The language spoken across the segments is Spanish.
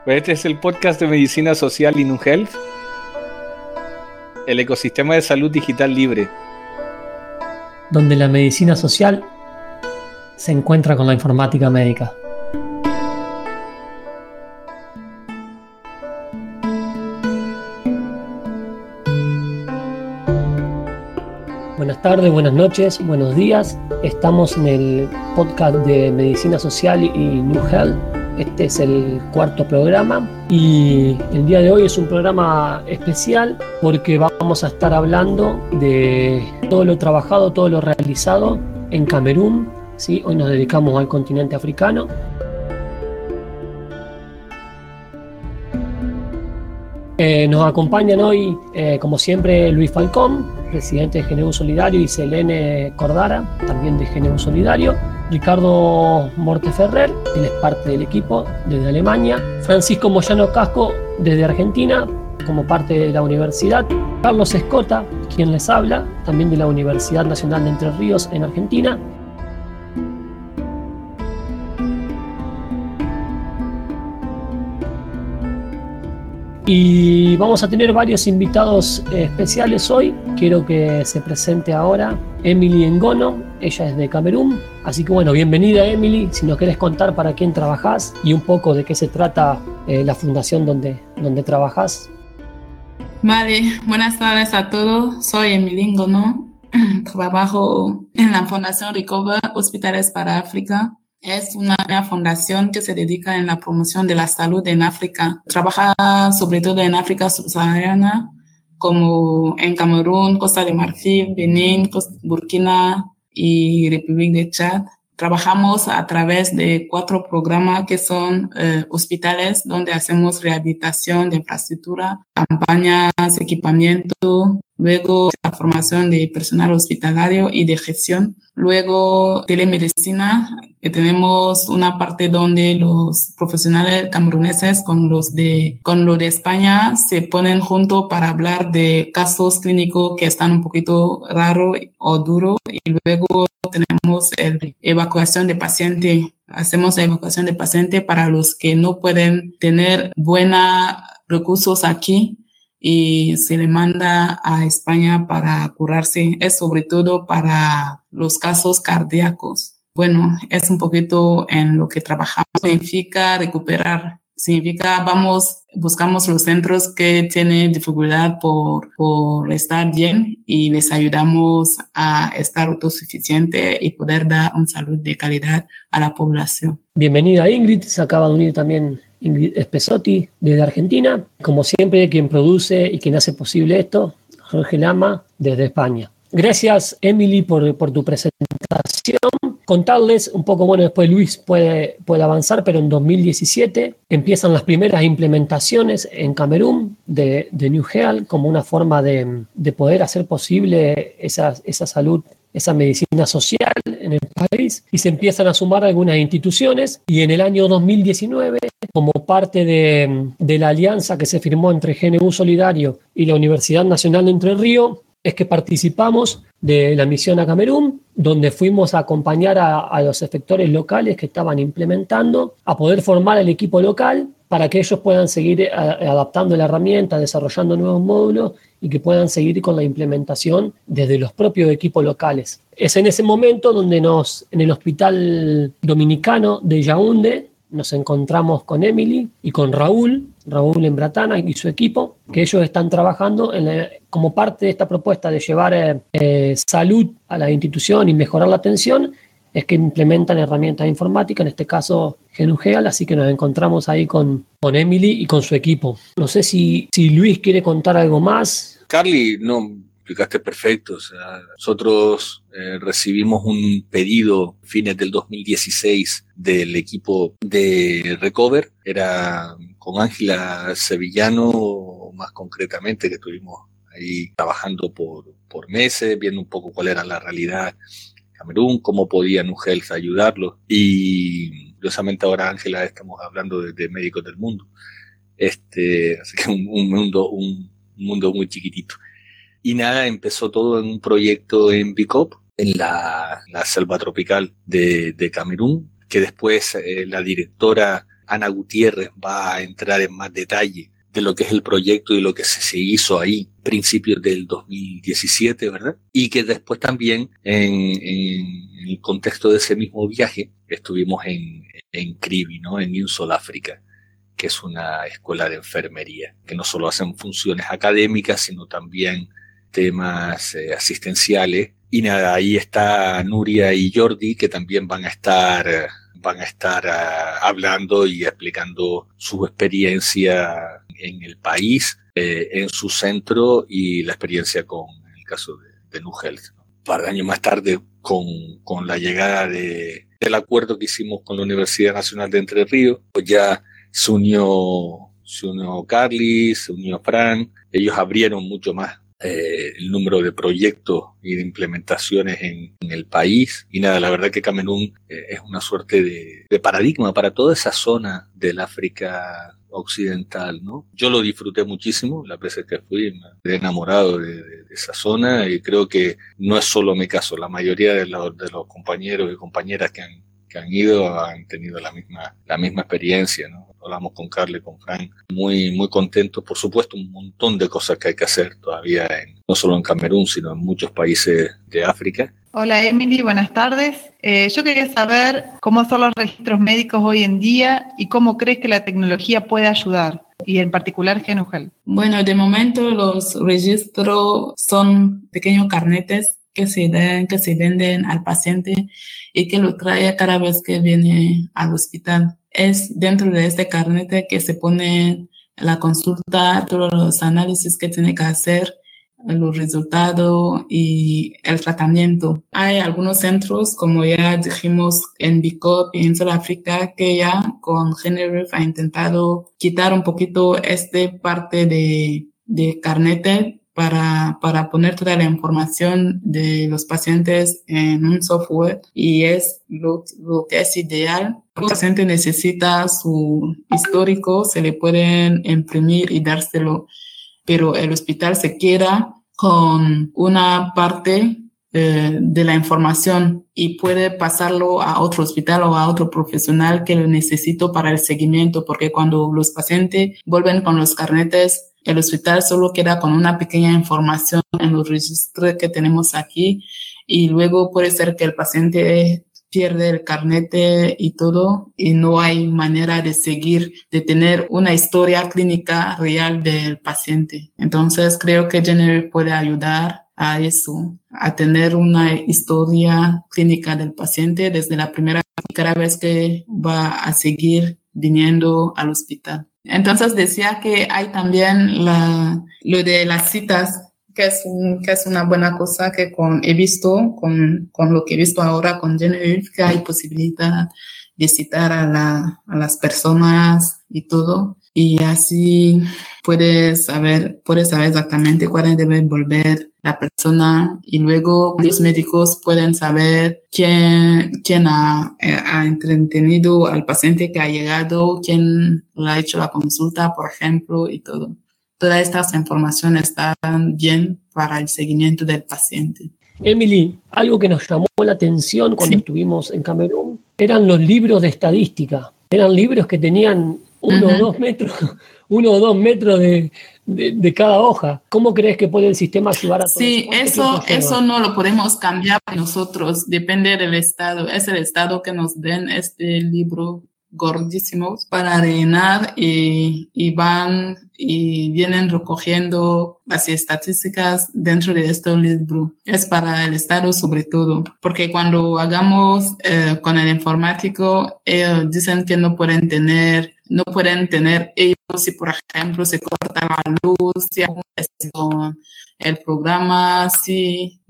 Pues este es el podcast de Medicina Social y New Health, el ecosistema de salud digital libre, donde la medicina social se encuentra con la informática médica. Buenas tardes, buenas noches, buenos días. Estamos en el podcast de Medicina Social y New Health. Este es el cuarto programa y el día de hoy es un programa especial porque vamos a estar hablando de todo lo trabajado, todo lo realizado en Camerún, ¿sí? Hoy nos dedicamos al continente africano. Nos acompañan hoy, como siempre, Luis Falcón, presidente de GNU Solidario, y Selene Cordara, también de GNU Solidario, Ricardo Morteferrer, él es parte del equipo desde Alemania, Francisco Moyano Casco desde Argentina, como parte de la universidad, Carlos Escota, quien les habla, también de la Universidad Nacional de Entre Ríos en Argentina. Y vamos a tener varios invitados especiales hoy. Quiero que se presente ahora Emily Ngono, ella es de Camerún. Así que bueno, bienvenida Emily, si nos querés contar para quién trabajás y un poco de qué se trata la fundación donde trabajás. Vale, buenas tardes a todos, soy Emily Ngono, trabajo en la Fundación Recover Hospitales para África. Es una fundación que se dedica en la promoción de la salud en África. Trabaja sobre todo en África subsahariana, como en Camerún, Costa de Marfil, Benín, Burkina y República de Chad. Trabajamos a través de 4 programas que son hospitales donde hacemos rehabilitación de infraestructura, campañas, equipamiento, luego la formación de personal hospitalario y de gestión. Luego telemedicina, que tenemos una parte donde los profesionales cameruneses con los de España se ponen juntos para hablar de casos clínicos que están un poquito raros o duros, y luego tenemos evacuación de paciente. Hacemos la evacuación de paciente para los que no pueden tener buenos recursos aquí y se le manda a España para curarse. Es sobre todo para los casos cardíacos. Bueno, es un poquito en lo que trabajamos. Significa recuperar. Significa buscamos los centros que tienen dificultad por estar bien y les ayudamos a estar autosuficiente y poder dar una salud de calidad a la población. Bienvenida Ingrid, se acaba de unir también Ingrid Espesotti desde Argentina. Como siempre, quien produce y quien hace posible esto, Jorge Lama desde España. Gracias Emily por tu presentación. Contarles un poco, bueno, después Luis puede avanzar, pero en 2017 empiezan las primeras implementaciones en Camerún de New Health como una forma de poder hacer posible esa salud, esa medicina social en el país, y se empiezan a sumar algunas instituciones, y en el año 2019, como parte de la alianza que se firmó entre GNU Solidario y la Universidad Nacional de Entre Ríos, es que participamos de la misión a Camerún, donde fuimos a acompañar a los efectores locales que estaban implementando, a poder formar el equipo local para que ellos puedan seguir adaptando la herramienta, desarrollando nuevos módulos y que puedan seguir con la implementación desde los propios equipos locales. Es en ese momento donde en el hospital dominicano de Yaoundé, nos encontramos con Emily y con Raúl Embratana y su equipo, que ellos están trabajando como parte de esta propuesta de llevar salud a la institución y mejorar la atención, es que implementan herramientas informáticas, en este caso GNU Health, así que nos encontramos ahí con Emily y con su equipo. No sé si Luis quiere contar algo más. Carly, no, explicaste perfecto. O sea, nosotros recibimos un pedido fines del 2016 del equipo de Recover. Era con Ángela Sevillano, más concretamente, que estuvimos ahí trabajando por meses, viendo un poco cuál era la realidad de Camerún, cómo podía New Health ayudarlos. Y curiosamente ahora, Ángela, estamos hablando de Médicos del Mundo. Así que un mundo muy chiquitito. Y nada, empezó todo en un proyecto en Bicop, en la selva tropical de Camerún, que después la directora Ana Gutiérrez va a entrar en más detalle de lo que es el proyecto y lo que se hizo ahí, principios del 2017, ¿verdad? Y que después también, en el contexto de ese mismo viaje, estuvimos en Kribi, ¿no? En Insol África, que es una escuela de enfermería, que no solo hacen funciones académicas, sino también temas asistenciales. Y nada, ahí está Nuria y Jordi, que también van a estar hablando y explicando su experiencia en el país, en su centro, y la experiencia con el caso de NUHealth. Un par de años más tarde, con la llegada del acuerdo que hicimos con la Universidad Nacional de Entre Ríos, pues ya se unió Carly, se unió Fran. Ellos abrieron mucho más el número de proyectos y de implementaciones en el país. Y nada, la verdad que Camerún es una suerte de paradigma para toda esa zona del África occidental, ¿no? Yo lo disfruté muchísimo las veces que fui, me quedé enamorado de esa zona, y creo que no es solo mi caso, la mayoría de los compañeros y compañeras que han ido han tenido la misma experiencia, ¿no? Hablamos con Carly, con Frank, muy, muy contentos. Por supuesto, un montón de cosas que hay que hacer todavía, no solo en Camerún, sino en muchos países de África. Hola Emily, buenas tardes. Yo quería saber cómo son los registros médicos hoy en día y cómo crees que la tecnología puede ayudar, y en particular GenuHealth. Bueno, de momento los registros son pequeños carnetes que se venden al paciente y que lo trae cada vez que viene al hospital. Es dentro de este carnete que se pone la consulta, todos los análisis que tiene que hacer, los resultados y el tratamiento. Hay algunos centros, como ya dijimos, en Bicop y en Sudáfrica, que ya con Generef ha intentado quitar un poquito parte de carnete para poner toda la información de los pacientes en un software, y es lo que es ideal. El paciente necesita su histórico, se le pueden imprimir y dárselo, pero el hospital se queda con una parte de la información y puede pasarlo a otro hospital o a otro profesional que lo necesite para el seguimiento, porque cuando los pacientes vuelven con los carnetes, el hospital solo queda con una pequeña información en los registros que tenemos aquí, y luego puede ser que el paciente pierde el carnete y todo, y no hay manera de tener una historia clínica real del paciente. Entonces creo que Generef puede ayudar a eso, a tener una historia clínica del paciente desde la primera, cada vez que va a seguir viniendo al hospital. Entonces decía que hay también lo de las citas, que es una buena cosa que he visto con lo que he visto ahora con Generef, que hay posibilidad de citar a las personas y todo, y así puedes saber exactamente cuándo debe volver la persona, y luego los médicos pueden saber quién ha entretenido al paciente que ha llegado, quién le ha hecho la consulta, por ejemplo, y todo. Todas estas informaciones están bien para el seguimiento del paciente. Emily, algo que nos llamó la atención cuando estuvimos en Camerún eran los libros de estadística. Eran libros que tenían 1 o 2 metros de cada hoja. ¿Cómo crees que puede el sistema ayudar a todo eso? Sí, eso no lo podemos cambiar nosotros, depende del estado. Es el estado que nos den este libro gordísimos para rellenar, y van y vienen recogiendo las estadísticas dentro de este libro. Es para el estado sobre todo, porque cuando hagamos con el informático, ellos dicen que no pueden tener ellos, si por ejemplo se corta la luz, si hay el programa, sí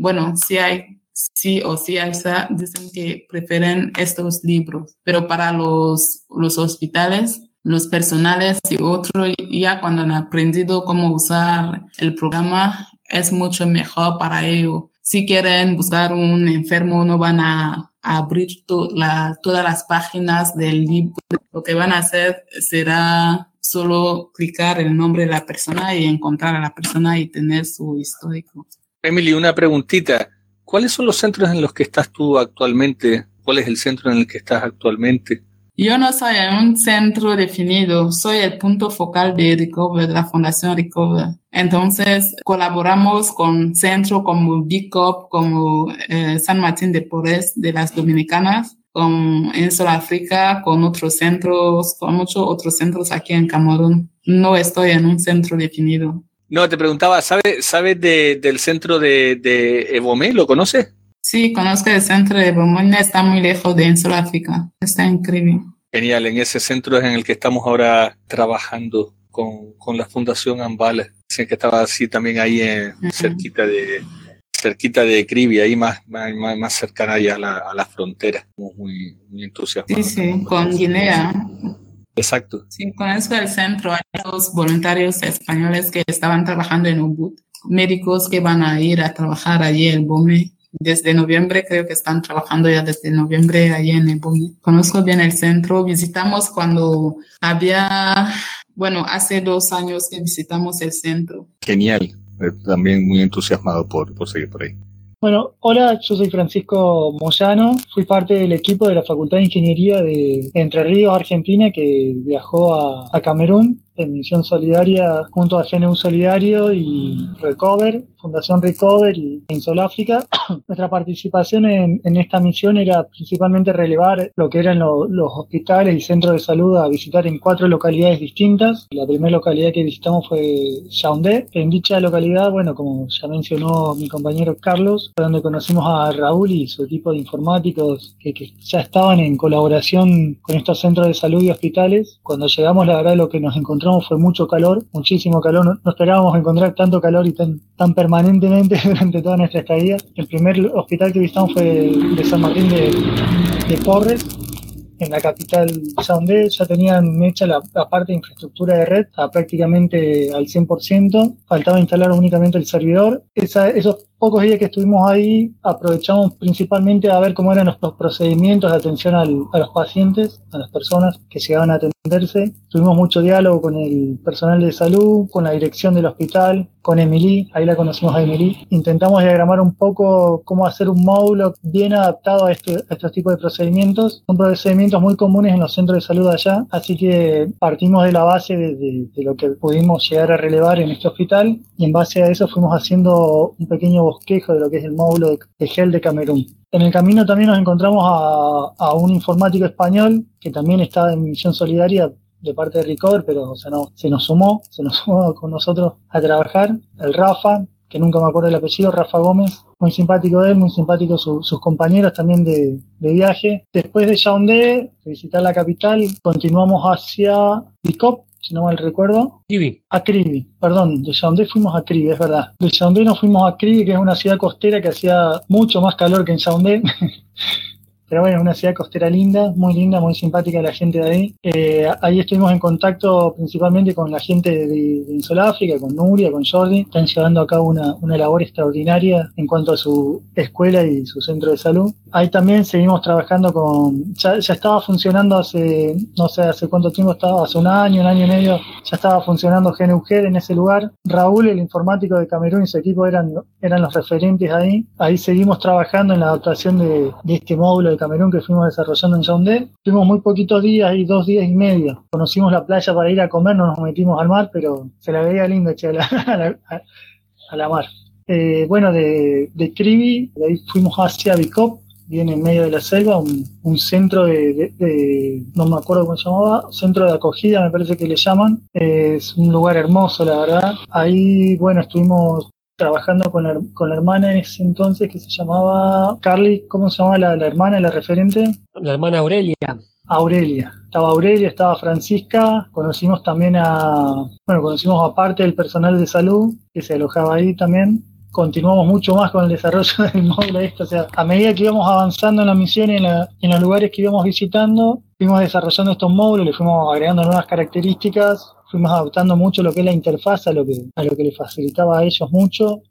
o sí, dicen que prefieren estos libros. Pero para los hospitales, los personales y otros, ya cuando han aprendido cómo usar el programa, es mucho mejor para ellos. Si quieren buscar un enfermo, no van a abrir todas las páginas del libro. Lo que van a hacer será solo clicar el nombre de la persona y encontrar a la persona y tener su histórico. Emily, una preguntita. ¿Cuáles son los centros en los que estás tú actualmente? ¿Cuál es el centro en el que estás actualmente? Yo no soy en un centro definido, soy el punto focal de Recover, de la Fundación Recover. Entonces, colaboramos con centros como BICOP, como San Martín de Porres de las Dominicanas, en Sudáfrica, con otros centros, con muchos otros centros aquí en Camerún. No estoy en un centro definido. No, te preguntaba, ¿sabes del centro de Ebomé? ¿Lo conoces? Sí, conozco el centro de Bomona, está muy lejos de Sudáfrica, está increíble. Genial, en ese centro es en el que estamos ahora trabajando con la Fundación Ambala. Dicen que estaba así también ahí cerquita de Kribi, ahí más cercana ya a la frontera. Estamos muy entusiasmados. Sí, con Guinea. Exacto. Sí, conozco el centro, hay dos voluntarios españoles que estaban trabajando en Ubud, médicos que van a ir a trabajar allí en Bomé. Desde noviembre, creo que están trabajando ya desde noviembre allí en Ebomé. Conozco bien el centro, visitamos cuando hace 2 años que visitamos el centro. Genial, también muy entusiasmado por seguir por ahí. Bueno, hola, yo soy Francisco Moyano, fui parte del equipo de la Facultad de Ingeniería de Entre Ríos, Argentina, que viajó a Camerún en misión solidaria junto a GNU Solidario y Recover, Fundación Recover y en Sudáfrica. Nuestra participación en esta misión era principalmente relevar lo que eran los hospitales y centros de salud a visitar en 4 localidades distintas. La primera localidad que visitamos fue Yaoundé. En dicha localidad, bueno, como ya mencionó mi compañero Carlos, fue donde conocimos a Raúl y su equipo de informáticos que ya estaban en colaboración con estos centros de salud y hospitales. Cuando llegamos, la verdad, lo que nos encontramos fue mucho calor, muchísimo calor. No esperábamos encontrar tanto calor y tan permanentemente durante toda nuestra estadía. El primer hospital que visitamos fue el de San Martín de Porres, en la capital de Yaoundé. Ya tenían hecha la parte de infraestructura de red prácticamente al 100%, faltaba instalar únicamente el servidor. Esos pocos días que estuvimos ahí aprovechamos principalmente a ver cómo eran los procedimientos de atención a los pacientes, a las personas que llegaban a atenderse. Tuvimos mucho diálogo con el personal de salud, con la dirección del hospital, con Emily, ahí la conocimos a Emily. Intentamos diagramar un poco cómo hacer un módulo bien adaptado a estos tipos de procedimientos. Son procedimientos muy comunes en los centros de salud allá, así que partimos de la base de lo que pudimos llegar a relevar en este hospital y en base a eso fuimos haciendo un pequeño bosquejo de lo que es el módulo de GEL de Camerún. En el camino también nos encontramos a un informático español que también estaba en misión solidaria de parte de Recover, pero se nos sumó con nosotros a trabajar, el Rafa, que nunca me acuerdo el apellido, Rafa Gómez, muy simpático él, muy simpático sus compañeros también de viaje. Después de Yaoundé, de visitar la capital, continuamos hacia Bicop, si no mal recuerdo. Kribi, perdón, de Yaoundé fuimos a Kribi, es verdad. De Yaoundé nos fuimos a Kribi, que es una ciudad costera que hacía mucho más calor que en Yaoundé. Pero bueno, es una ciudad costera linda, muy simpática la gente de ahí. Ahí estuvimos en contacto principalmente con la gente de Sudáfrica, con Nuria, con Jordi. Están llevando a cabo una labor extraordinaria en cuanto a su escuela y su centro de salud. Ahí también seguimos trabajando ya estaba funcionando hace cuánto tiempo estaba, hace un año y medio, ya estaba funcionando GNUGEL en ese lugar. Raúl, el informático de Camerún y su equipo eran los referentes ahí. Ahí seguimos trabajando en la adaptación de este módulo de Camerún que fuimos desarrollando en Yaoundé. Tuvimos muy poquitos días, 2 días y medio. Conocimos la playa para ir a comer, no nos metimos al mar, pero se la veía linda, a la mar. Bueno, de Kribi, de ahí fuimos hacia Bicop, bien en medio de la selva, un centro no me acuerdo cómo se llamaba, centro de acogida me parece que le llaman. Es un lugar hermoso, la verdad. Ahí, bueno, estuvimos trabajando con la hermana en ese entonces que se llamaba Carly. ¿Cómo se llamaba la hermana, la referente? La hermana Aurelia. Estaba Aurelia, estaba Francisca. Conocimos también conocimos a parte del personal de salud que se alojaba ahí también. Continuamos mucho más con el desarrollo del módulo o sea, a medida que íbamos avanzando en la misión y en los lugares que íbamos visitando, fuimos desarrollando estos módulos, le fuimos agregando nuevas características, fuimos adaptando mucho lo que es la interfaz a lo que les facilitaba a ellos mucho.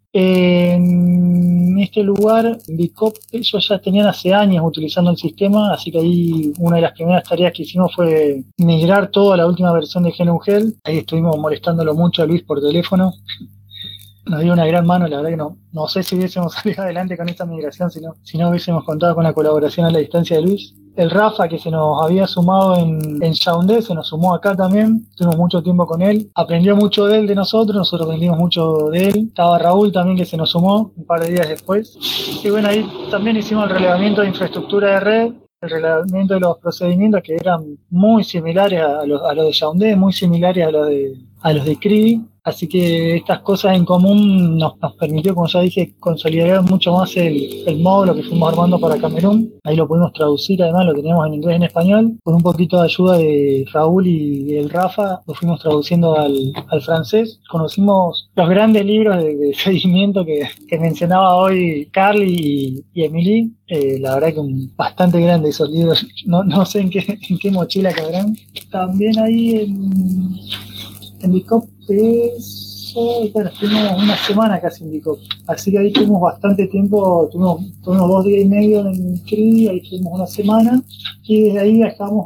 En este lugar, Bicop, ellos ya tenían hace años utilizando el sistema, así que ahí una de las primeras tareas que hicimos fue migrar todo a la última versión de GNUGEL. Ahí estuvimos molestándolo mucho a Luis por teléfono. nos dio una gran mano. La verdad que no sé si hubiésemos salido adelante con esta migración si no hubiésemos contado con la colaboración a la distancia de Luis. El Rafa, que se nos había sumado en Yaoundé, se nos sumó acá también. Tuvimos mucho tiempo con él. Aprendió mucho de él, de nosotros aprendimos mucho de él. Estaba Raúl también, que se nos sumó un par de días después. Y bueno, ahí también hicimos el relevamiento de infraestructura de red, el relevamiento de los procedimientos que eran muy similares a los de Yaoundé, muy similares a los de CRI. Así que estas cosas en común nos permitió, como ya dije, consolidar mucho más el módulo que fuimos armando para Camerún. Ahí lo pudimos traducir, además lo teníamos en inglés y en español. Con un poquito de ayuda de Raúl y el Rafa, lo fuimos traduciendo al francés. Conocimos los grandes libros de seguimiento que mencionaba hoy Carly y Emily. La verdad que bastante grande esos libros. No sé en qué mochila cabrán. También ahí en Bicop, bueno, estuvimos una semana casi en Bicop, así que ahí tuvimos bastante tiempo, tuvimos 2 días y medio en el CRI, ahí tuvimos una semana, y desde ahí viajamos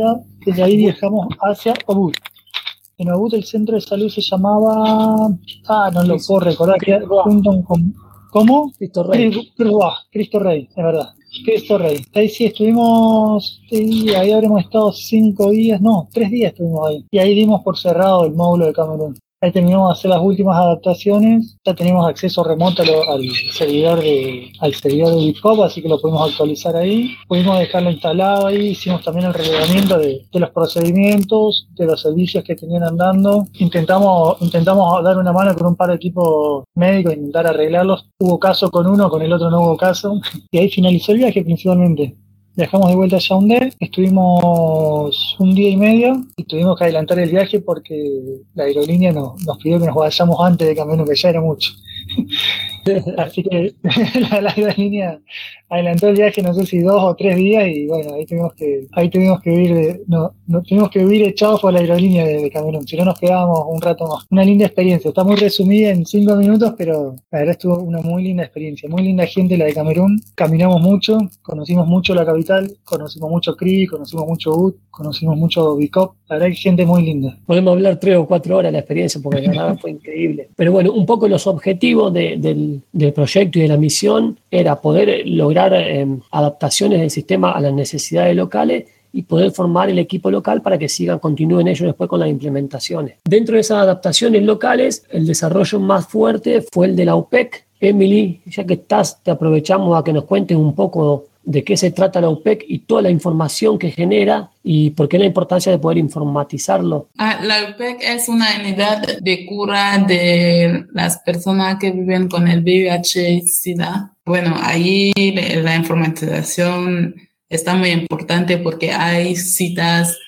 hacia Obut. En Obut el centro de salud se llamaba, no lo puedo recordar, que era junto con, ¿cómo? Cristo Rey. Cristo Rey, es verdad. Cristo Rey. Ahí sí estuvimos, ahí habremos estado 3 días estuvimos ahí. Y ahí dimos por cerrado el módulo de Camerún. Ahí terminamos de hacer las últimas adaptaciones. Ya teníamos acceso remoto al servidor de Bitpop, así que lo pudimos actualizar ahí. Pudimos dejarlo instalado ahí. Hicimos también el relevamiento de los procedimientos, de los servicios que tenían andando. Intentamos dar una mano con un par de equipos médicos, intentar arreglarlos. Hubo caso con uno, con el otro no hubo caso. Y ahí finalizó el viaje principalmente. Viajamos de vuelta a Yaoundé, estuvimos 1 día y medio y tuvimos que adelantar el viaje porque la aerolínea nos pidió que nos vayamos antes de Camerún, que ya era mucho. Así que la aerolínea adelantó el viaje, no sé si 2 o 3 días, y bueno, ahí tuvimos que huir echados por la aerolínea de Camerún, si no nos quedábamos un rato más. Una linda experiencia, está muy resumida en 5 minutos, pero la verdad estuvo una muy linda experiencia, muy linda gente la de Camerún. Caminamos mucho, conocimos mucho la capital, conocimos mucho CRI, conocimos mucho UT, conocimos mucho Bicop, la verdad que gente muy linda. Podemos hablar 3 o 4 horas de la experiencia porque la verdad fue increíble. Pero bueno, un poco los objetivos del proyecto y de la misión era poder lograr adaptaciones del sistema a las necesidades locales y poder formar el equipo local para que continúen ellos después con las implementaciones. Dentro de esas adaptaciones locales, el desarrollo más fuerte fue el de la UPEC. Emily, ya que estás, te aprovechamos a que nos cuentes un poco de qué se trata la UPEC y toda la información que genera y por qué la importancia de poder informatizarlo. La UPEC es una unidad de cura de las personas que viven con el VIH-Sida. Bueno, ahí la informatización está muy importante porque hay citas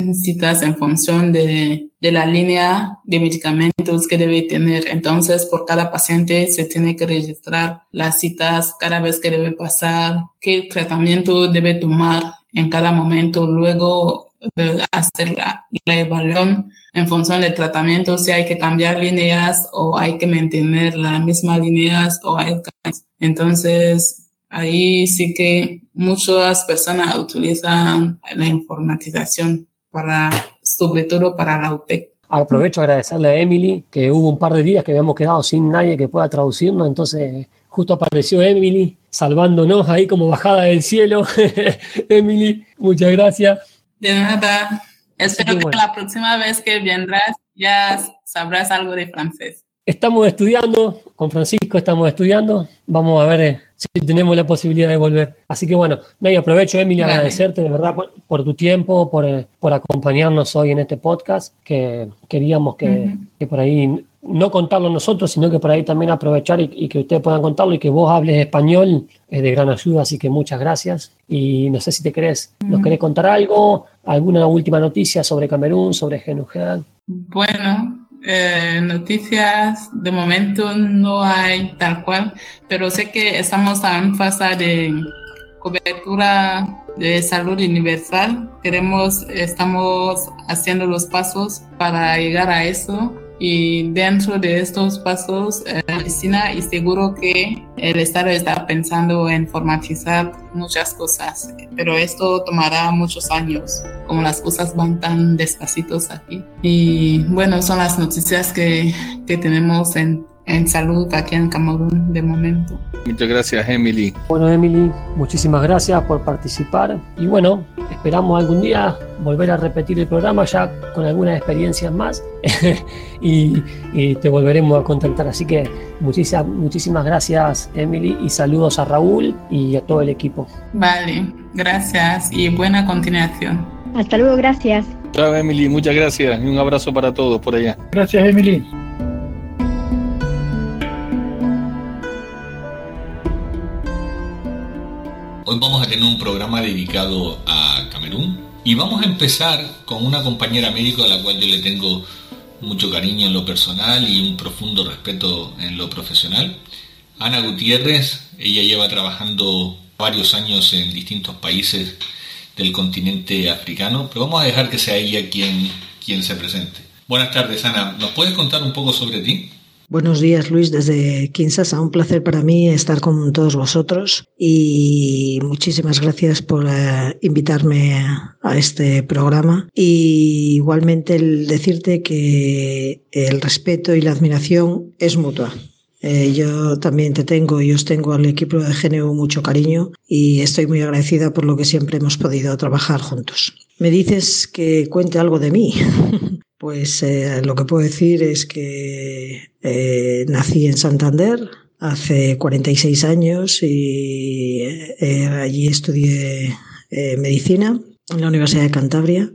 en función de la línea de medicamentos que debe tener. Entonces, por cada paciente se tiene que registrar las citas cada vez que debe pasar, qué tratamiento debe tomar en cada momento, luego hacer la evaluación en función del tratamiento, si hay que cambiar líneas o hay que mantener las mismas líneas o hay cambios. Entonces, ahí sí que muchas personas utilizan la informatización sobre todo para la UPEC. Aprovecho a agradecerle a Emily, que hubo un par de días que habíamos quedado sin nadie que pueda traducirnos, entonces justo apareció Emily salvándonos ahí como bajada del cielo. Emily, muchas gracias. De nada. Espero que la próxima vez que vendrás ya sabrás algo de francés. Estamos estudiando, con Francisco estamos estudiando, vamos a ver si tenemos la posibilidad de volver. Así que bueno, aprovecho, Emily, agradecerte de verdad por tu tiempo, por acompañarnos hoy en este podcast, que queríamos que por ahí no contarlo nosotros, sino que por ahí también aprovechar y que ustedes puedan contarlo y que vos hables español es de gran ayuda, así que muchas gracias. Y no sé si nos querés contar algo, alguna última noticia sobre Camerún, sobre GNUGEL. Bueno, noticias de momento no hay tal cual, pero sé que estamos en fase de cobertura de salud universal. Estamos haciendo los pasos para llegar a eso. Y dentro de estos pasos, Cristina, y seguro que el Estado está pensando en informatizar muchas cosas, pero esto tomará muchos años, como las cosas van tan despacitos aquí. Y bueno, son las noticias que tenemos en salud aquí en Camerún de momento. Muchas gracias, Emily. Bueno, Emily, muchísimas gracias por participar y bueno, esperamos algún día volver a repetir el programa ya con algunas experiencias más y te volveremos a contactar. Así que muchísimas gracias, Emily, y saludos a Raúl y a todo el equipo. Vale, gracias y buena continuación. Hasta luego, gracias. Chao, Emily, muchas gracias y un abrazo para todos por allá. Gracias, Emily. Hoy vamos a tener un programa dedicado a Camerún y vamos a empezar con una compañera médico a la cual yo le tengo mucho cariño en lo personal y un profundo respeto en lo profesional. Ana Gutiérrez, ella lleva trabajando varios años en distintos países del continente africano, pero vamos a dejar que sea ella quien se presente. Buenas tardes, Ana. ¿Nos puedes contar un poco sobre ti? Buenos días, Luis, desde Kinshasa. Un placer para mí estar con todos vosotros y muchísimas gracias por invitarme a este programa. Y igualmente el decirte que el respeto y la admiración es mutua. Yo también te tengo y os tengo al equipo de GNU mucho cariño y estoy muy agradecida por lo que siempre hemos podido trabajar juntos. Me dices que cuente algo de mí. Pues lo que puedo decir es que nací en Santander hace 46 años y allí estudié medicina en la Universidad de Cantabria.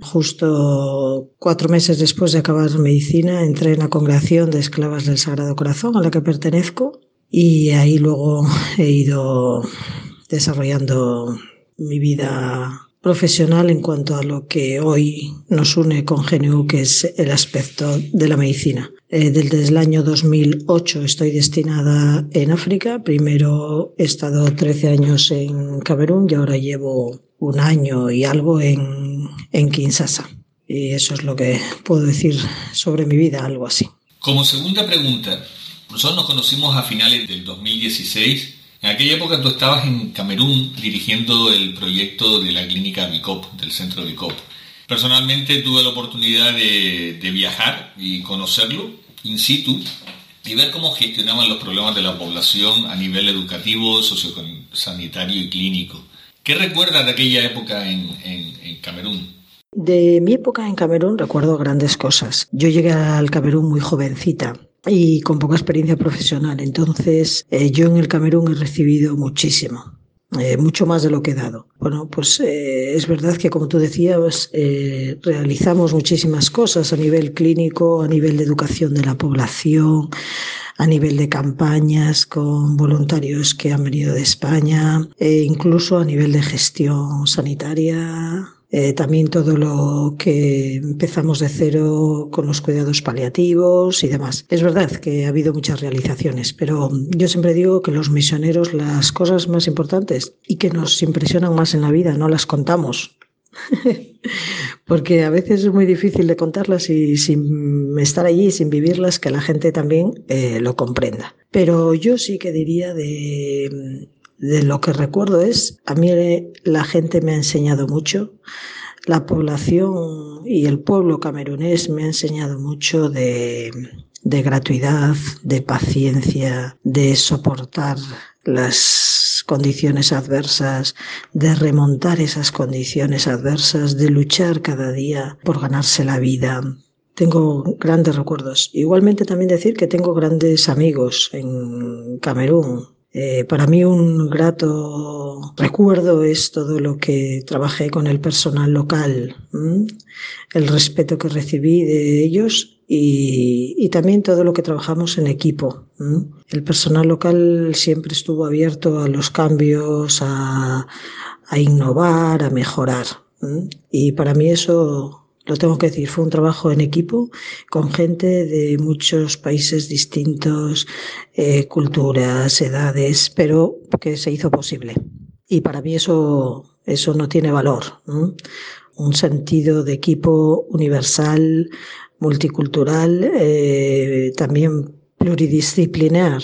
Justo 4 meses después de acabar medicina entré en la Congregación de Esclavas del Sagrado Corazón a la que pertenezco y ahí luego he ido desarrollando mi vida profesional en cuanto a lo que hoy nos une con GNU, que es el aspecto de la medicina. Desde el año 2008 estoy destinada en África. Primero he estado 13 años en Camerún y ahora llevo 1 año y algo en Kinshasa. Y eso es lo que puedo decir sobre mi vida, algo así. Como segunda pregunta, nosotros nos conocimos a finales del 2016. En aquella época tú estabas en Camerún dirigiendo el proyecto de la clínica BICOP, del centro BICOP. Personalmente tuve la oportunidad de viajar y conocerlo in situ y ver cómo gestionaban los problemas de la población a nivel educativo, sociosanitario y clínico. ¿Qué recuerdas de aquella época en Camerún? De mi época en Camerún recuerdo grandes cosas. Yo llegué al Camerún muy jovencita y con poca experiencia profesional. Entonces, yo en el Camerún he recibido muchísimo, mucho más de lo que he dado. Bueno, pues es verdad que, como tú decías, realizamos muchísimas cosas a nivel clínico, a nivel de educación de la población, a nivel de campañas con voluntarios que han venido de España, incluso a nivel de gestión sanitaria. También todo lo que empezamos de cero con los cuidados paliativos y demás. Es verdad que ha habido muchas realizaciones, pero yo siempre digo que los misioneros, las cosas más importantes y que nos impresionan más en la vida, no las contamos. Porque a veces es muy difícil de contarlas y sin estar allí, sin vivirlas, que la gente también lo comprenda. Pero yo sí que diría de lo que recuerdo es, a mí la gente me ha enseñado mucho, la población y el pueblo camerunés me ha enseñado mucho de gratuidad, de paciencia, de soportar las condiciones adversas, de remontar esas condiciones adversas, de luchar cada día por ganarse la vida. Tengo grandes recuerdos. Igualmente también decir que tengo grandes amigos en Camerún. Para mí un grato recuerdo es todo lo que trabajé con el personal local, el respeto que recibí de ellos y también todo lo que trabajamos en equipo. El personal local siempre estuvo abierto a los cambios, a innovar, a mejorar. Y para mí eso, lo tengo que decir, fue un trabajo en equipo con gente de muchos países distintos, culturas, edades, pero que se hizo posible. Y para mí eso no tiene valor. Un sentido de equipo universal, multicultural, también pluridisciplinar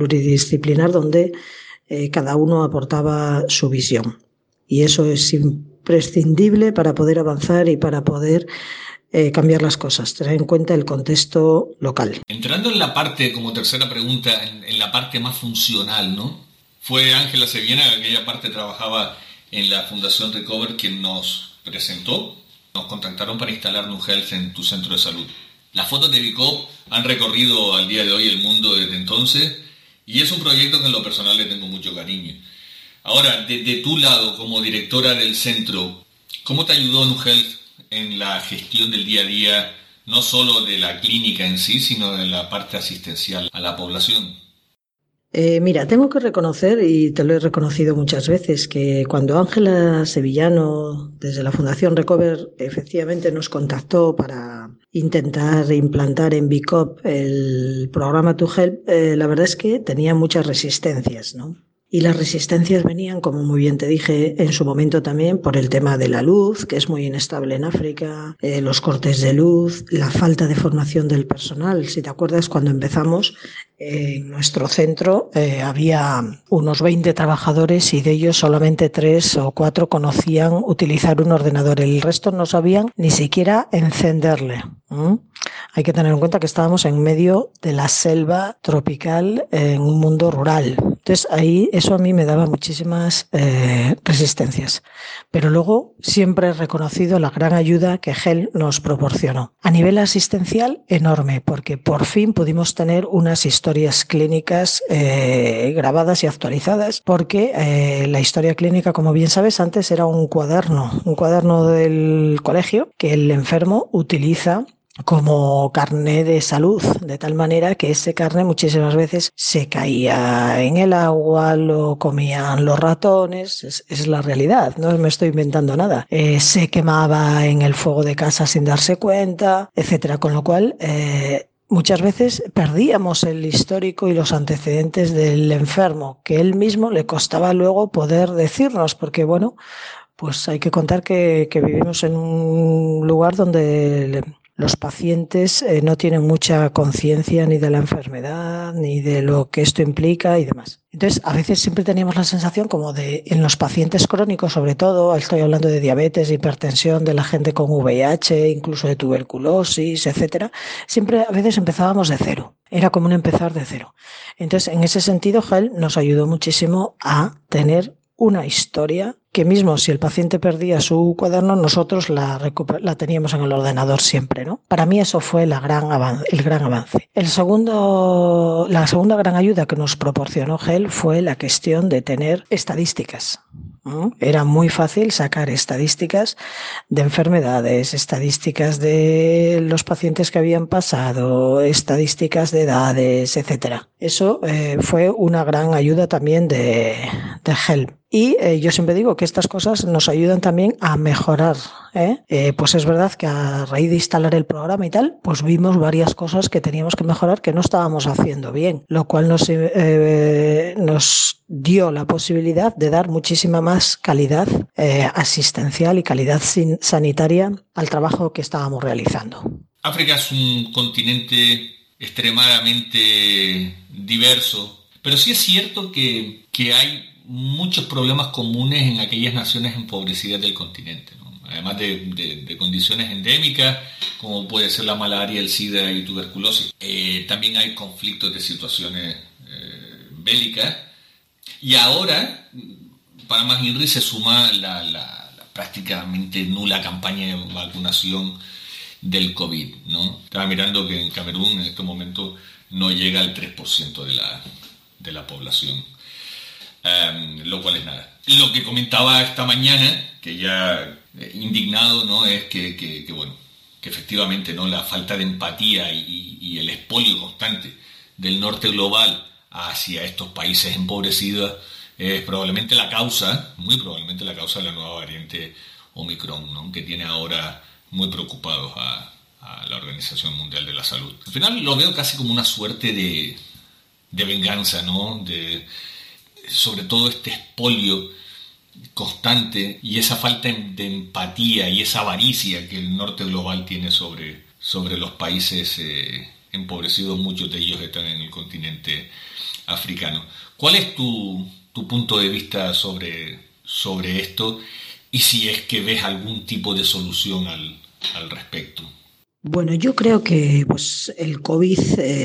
donde cada uno aportaba su visión. Y eso es imprescindible para poder avanzar y para poder cambiar las cosas, tener en cuenta el contexto local. Entrando en la parte, como tercera pregunta, en la parte más funcional, ¿no? Fue Ángela Sevillana, que aquella parte trabajaba en la Fundación Recover, quien nos presentó, nos contactaron para instalar NuHealth en tu centro de salud. Las fotos de BICOP han recorrido al día de hoy el mundo desde entonces y es un proyecto que en lo personal le tengo mucho cariño. Ahora, de tu lado, como directora del centro, ¿cómo te ayudó NuHealth en la gestión del día a día, no solo de la clínica en sí, sino de la parte asistencial a la población? Mira, tengo que reconocer, y te lo he reconocido muchas veces, que cuando Ángela Sevillano, desde la Fundación Recover, efectivamente nos contactó para intentar implantar en BICOP el programa NuHealth, la verdad es que tenía muchas resistencias, ¿no? Y las resistencias venían, como muy bien te dije, en su momento también por el tema de la luz, que es muy inestable en África, los cortes de luz, la falta de formación del personal. Si te acuerdas, cuando empezamos, en nuestro centro había unos 20 trabajadores y de ellos solamente 3 o 4 conocían utilizar un ordenador. El resto no sabían ni siquiera encenderle. Hay que tener en cuenta que estábamos en medio de la selva tropical en un mundo rural. Entonces ahí eso a mí me daba muchísimas resistencias. Pero luego siempre he reconocido la gran ayuda que GEL nos proporcionó. A nivel asistencial, enorme, porque por fin pudimos tener unas historias clínicas grabadas y actualizadas, porque la historia clínica, como bien sabes, antes era un cuaderno del colegio que el enfermo utiliza como carné de salud, de tal manera que ese carné muchísimas veces se caía en el agua, lo comían los ratones, es la realidad, no me estoy inventando nada, se quemaba en el fuego de casa sin darse cuenta, etcétera, con lo cual muchas veces perdíamos el histórico y los antecedentes del enfermo, que él mismo le costaba luego poder decirnos, porque bueno, pues hay que contar que vivimos en un lugar donde los pacientes no tienen mucha conciencia ni de la enfermedad, ni de lo que esto implica y demás. Entonces, a veces siempre teníamos la sensación como de, en los pacientes crónicos, sobre todo, estoy hablando de diabetes, hipertensión, de la gente con VIH, incluso de tuberculosis, etcétera, siempre a veces empezábamos de cero. Era como un empezar de cero. Entonces, en ese sentido, GEL nos ayudó muchísimo a tener una historia que mismo si el paciente perdía su cuaderno, nosotros la teníamos en el ordenador siempre, ¿no? Para mí eso fue el gran avance. La segunda gran ayuda que nos proporcionó GEL fue la cuestión de tener estadísticas. Era muy fácil sacar estadísticas de enfermedades, estadísticas de los pacientes que habían pasado, estadísticas de edades, etcétera. Eso fue una gran ayuda también de GEL. Y yo siempre digo que estas cosas nos ayudan también a mejorar. Pues es verdad que a raíz de instalar el programa y tal, pues vimos varias cosas que teníamos que mejorar que no estábamos haciendo bien, lo cual nos dio la posibilidad de dar muchísima más calidad asistencial y calidad sanitaria al trabajo que estábamos realizando. África es un continente extremadamente diverso, pero sí es cierto que hay muchos problemas comunes en aquellas naciones empobrecidas del continente, ¿no? Además de condiciones endémicas, como puede ser la malaria, el SIDA y tuberculosis. También hay conflictos de situaciones bélicas. Y ahora, para más INRI se suma la prácticamente nula campaña de vacunación del COVID, ¿no? Estaba mirando que en Camerún en este momento no llega al 3% de la población. Lo cual es nada. Lo que comentaba esta mañana, que ya indignado, ¿no? Es que efectivamente, ¿no? La falta de empatía y el expolio constante del norte global hacia estos países empobrecidos es probablemente la causa, muy probablemente la causa de la nueva variante Omicron, ¿no? Que tiene ahora muy preocupados a la Organización Mundial de la Salud. Al final lo veo casi como una suerte de venganza, ¿no? Sobre todo este expolio constante y esa falta de empatía y esa avaricia que el norte global tiene sobre los países empobrecidos, muchos de ellos están en el continente africano. ¿Cuál es tu punto de vista sobre esto y si es que ves algún tipo de solución al respecto? Bueno, yo creo que pues, el COVID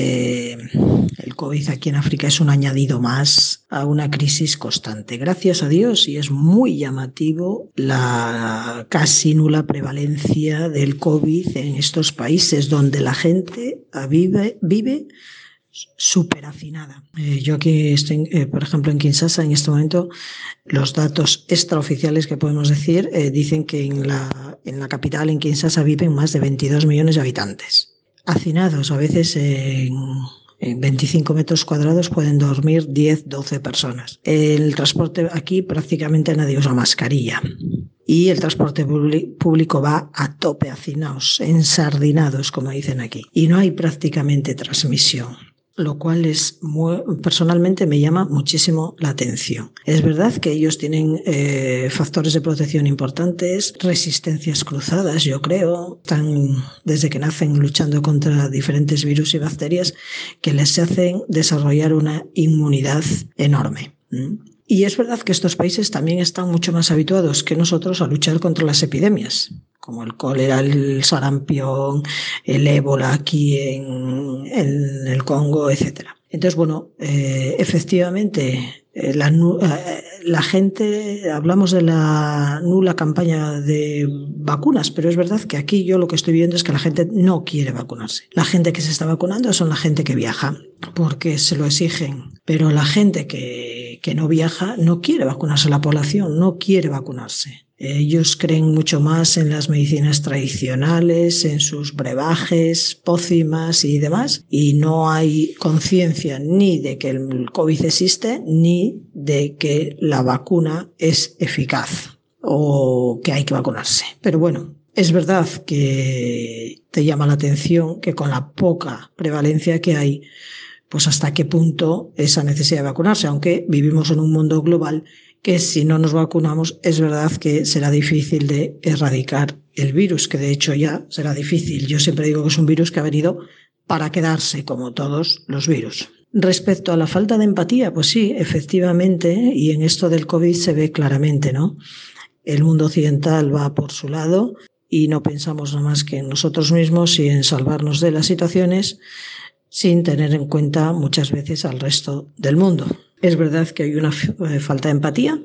aquí en África es un añadido más a una crisis constante. Gracias a Dios, y es muy llamativo la casi nula prevalencia del COVID en estos países donde la gente vive súper hacinada. Yo aquí estoy, por ejemplo, en Kinshasa, en este momento, los datos extraoficiales que podemos decir dicen que en la capital, en Kinshasa, viven más de 22 millones de habitantes. Hacinados, a veces en 25 metros cuadrados pueden dormir 10, 12 personas. El transporte aquí prácticamente nadie usa mascarilla. Y el transporte público va a tope, hacinados, ensardinados, como dicen aquí. Y no hay prácticamente transmisión, lo cual personalmente me llama muchísimo la atención. Es verdad que ellos tienen factores de protección importantes, resistencias cruzadas, yo creo, están desde que nacen luchando contra diferentes virus y bacterias que les hacen desarrollar una inmunidad enorme. Y es verdad que estos países también están mucho más habituados que nosotros a luchar contra las epidemias, como el cólera, el sarampión, el ébola aquí en el Congo, etc. Entonces, bueno, efectivamente, la gente, hablamos de la nula campaña de vacunas, pero es verdad que aquí yo lo que estoy viendo es que la gente no quiere vacunarse. La gente que se está vacunando son la gente que viaja, porque se lo exigen, pero la gente que no viaja no quiere vacunarse, la población no quiere vacunarse. Ellos creen mucho más en las medicinas tradicionales, en sus brebajes, pócimas y demás, y no hay conciencia ni de que el COVID existe, ni de que la vacuna es eficaz o que hay que vacunarse. Pero bueno, es verdad que te llama la atención que con la poca prevalencia que hay, pues hasta qué punto esa necesidad de vacunarse, aunque vivimos en un mundo global que si no nos vacunamos es verdad que será difícil de erradicar el virus, que de hecho ya será difícil. Yo siempre digo que es un virus que ha venido para quedarse, como todos los virus. Respecto a la falta de empatía, pues sí, efectivamente, y en esto del COVID se ve claramente, ¿no? El mundo occidental va por su lado y no pensamos nada más que en nosotros mismos y en salvarnos de las situaciones, sin tener en cuenta muchas veces al resto del mundo. Es verdad que hay una falta de empatía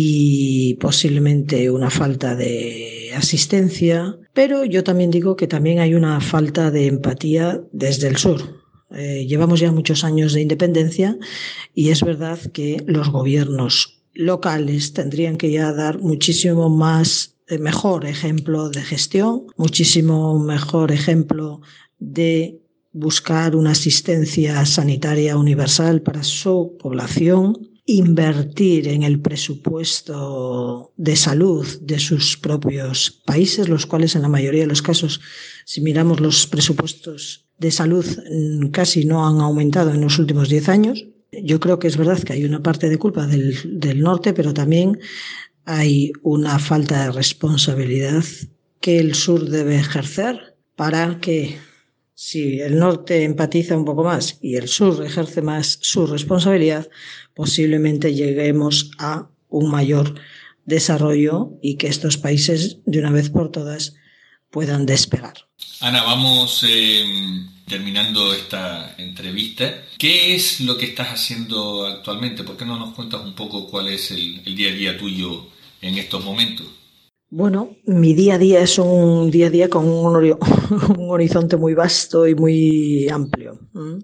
y posiblemente una falta de asistencia, pero yo también digo que también hay una falta de empatía desde el sur. Llevamos ya muchos años de independencia y es verdad que los gobiernos locales tendrían que ya dar muchísimo más mejor ejemplo de gestión, muchísimo mejor ejemplo de buscar una asistencia sanitaria universal para su población, invertir en el presupuesto de salud de sus propios países, los cuales en la mayoría de los casos, si miramos los presupuestos de salud, casi no han aumentado en los últimos 10 años. Yo creo que es verdad que hay una parte de culpa del norte, pero también hay una falta de responsabilidad que el sur debe ejercer para que, si el norte empatiza un poco más y el sur ejerce más su responsabilidad, posiblemente lleguemos a un mayor desarrollo y que estos países, de una vez por todas, puedan despegar. Ana, vamos terminando esta entrevista. ¿Qué es lo que estás haciendo actualmente? ¿Por qué no nos cuentas un poco cuál es el día a día tuyo en estos momentos? Bueno, mi día a día es un día a día con un horizonte muy vasto y muy amplio.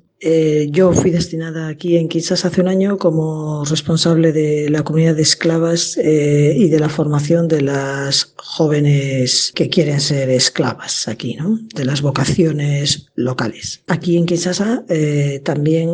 Yo fui destinada aquí en Kinshasa hace un año como responsable de la comunidad de esclavas y de la formación de las jóvenes que quieren ser esclavas aquí, ¿no? De las vocaciones locales. Aquí en Kinshasa también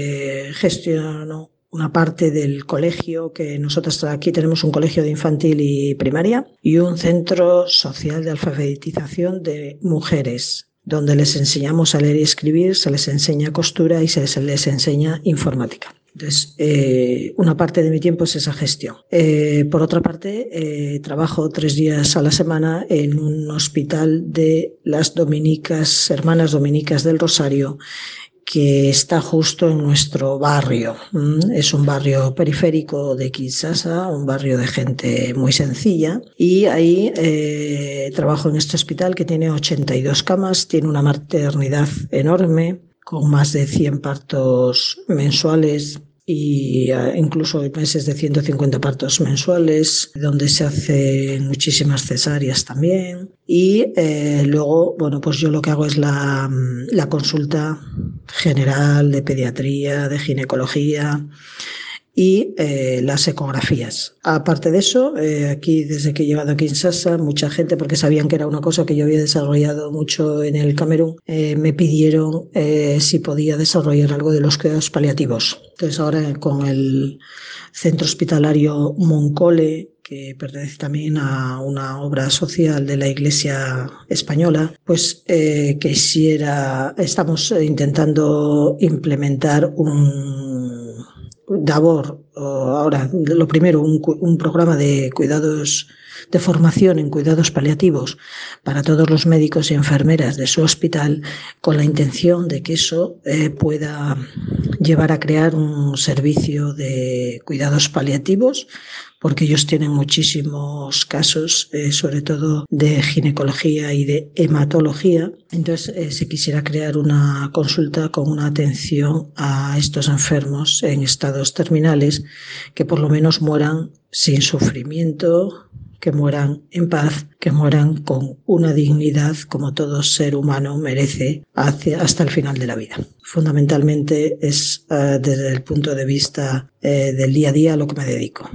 gestiono una parte del colegio, que nosotros aquí tenemos un colegio de infantil y primaria y un centro social de alfabetización de mujeres, donde les enseñamos a leer y escribir, se les enseña costura y se les enseña informática. Entonces, una parte de mi tiempo es esa gestión. Por otra parte, trabajo 3 días a la semana en un hospital de las dominicas, hermanas dominicas del Rosario, que está justo en nuestro barrio. Es un barrio periférico de Kinshasa, un barrio de gente muy sencilla, y ahí trabajo en este hospital que tiene 82 camas, tiene una maternidad enorme, con más de 100 partos mensuales y incluso hay meses de 150 partos mensuales, donde se hacen muchísimas cesáreas también. Y luego, bueno, pues yo lo que hago es la consulta general de pediatría, de ginecología y las ecografías. Aparte de eso, aquí desde que he llegado a Kinshasa, mucha gente, porque sabían que era una cosa que yo había desarrollado mucho en el Camerún, me pidieron si podía desarrollar algo de los cuidados paliativos. Entonces ahora con el centro hospitalario Moncole, que pertenece también a una obra social de la Iglesia española, pues estamos intentando implementar ahora, lo primero, un programa de cuidados, de formación en cuidados paliativos para todos los médicos y enfermeras de su hospital, con la intención de que eso pueda llevar a crear un servicio de cuidados paliativos, porque ellos tienen muchísimos casos, sobre todo de ginecología y de hematología. Entonces, se quisiera crear una consulta con una atención a estos enfermos en estados terminales, que por lo menos mueran sin sufrimiento, que mueran en paz, que mueran con una dignidad como todo ser humano merece hasta el final de la vida. Fundamentalmente es desde el punto de vista del día a día a lo que me dedico.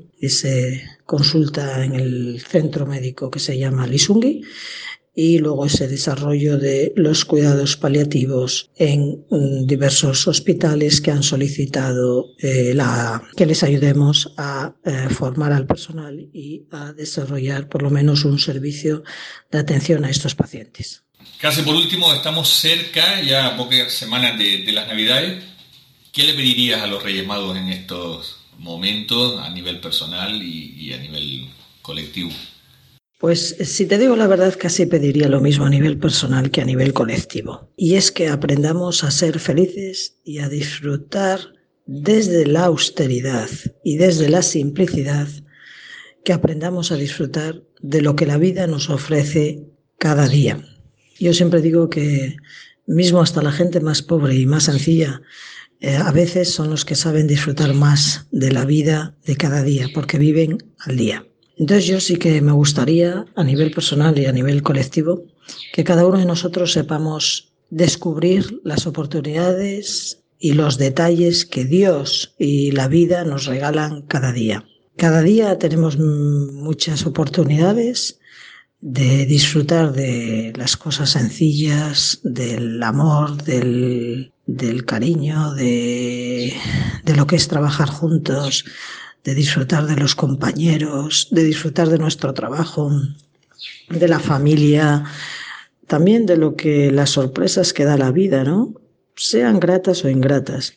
Se consulta en el centro médico que se llama Lisungi, y luego ese desarrollo de los cuidados paliativos en diversos hospitales que han solicitado que les ayudemos a formar al personal y a desarrollar por lo menos un servicio de atención a estos pacientes. Casi por último, estamos cerca, ya a pocas semanas de las Navidades. ¿Qué le pedirías a los Reyes Magos en estos momentos a nivel personal y a nivel colectivo? Pues si te digo la verdad, casi pediría lo mismo a nivel personal que a nivel colectivo. Y es que aprendamos a ser felices y a disfrutar desde la austeridad y desde la simplicidad, que aprendamos a disfrutar de lo que la vida nos ofrece cada día. Yo siempre digo que mismo hasta la gente más pobre y más sencilla, a veces son los que saben disfrutar más de la vida de cada día, porque viven al día. Entonces yo sí que me gustaría, a nivel personal y a nivel colectivo, que cada uno de nosotros sepamos descubrir las oportunidades y los detalles que Dios y la vida nos regalan cada día. Cada día tenemos muchas oportunidades de disfrutar de las cosas sencillas, del amor, del cariño, de lo que es trabajar juntos, de disfrutar de los compañeros, de disfrutar de nuestro trabajo, de la familia, también de las sorpresas que da la vida, ¿no? Sean gratas o ingratas,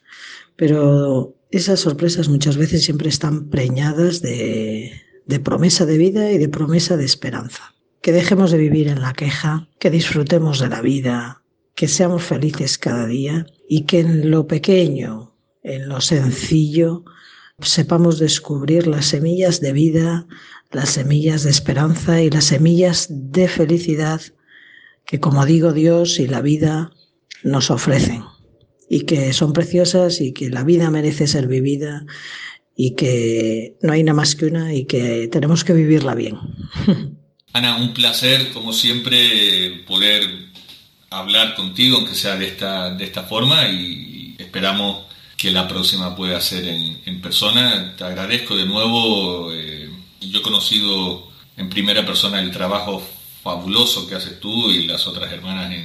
pero esas sorpresas muchas veces siempre están preñadas de promesa de vida y de promesa de esperanza. Que dejemos de vivir en la queja, que disfrutemos de la vida, que seamos felices cada día y que en lo pequeño, en lo sencillo, sepamos descubrir las semillas de vida, las semillas de esperanza y las semillas de felicidad que, como digo, Dios y la vida nos ofrecen, y que son preciosas y que la vida merece ser vivida y que no hay nada más que una y que tenemos que vivirla bien. Ana, un placer, como siempre, poder hablar contigo, aunque sea de esta forma, y esperamos que la próxima pueda ser en persona. Te agradezco de nuevo. Yo he conocido en primera persona el trabajo fabuloso que haces tú y las otras hermanas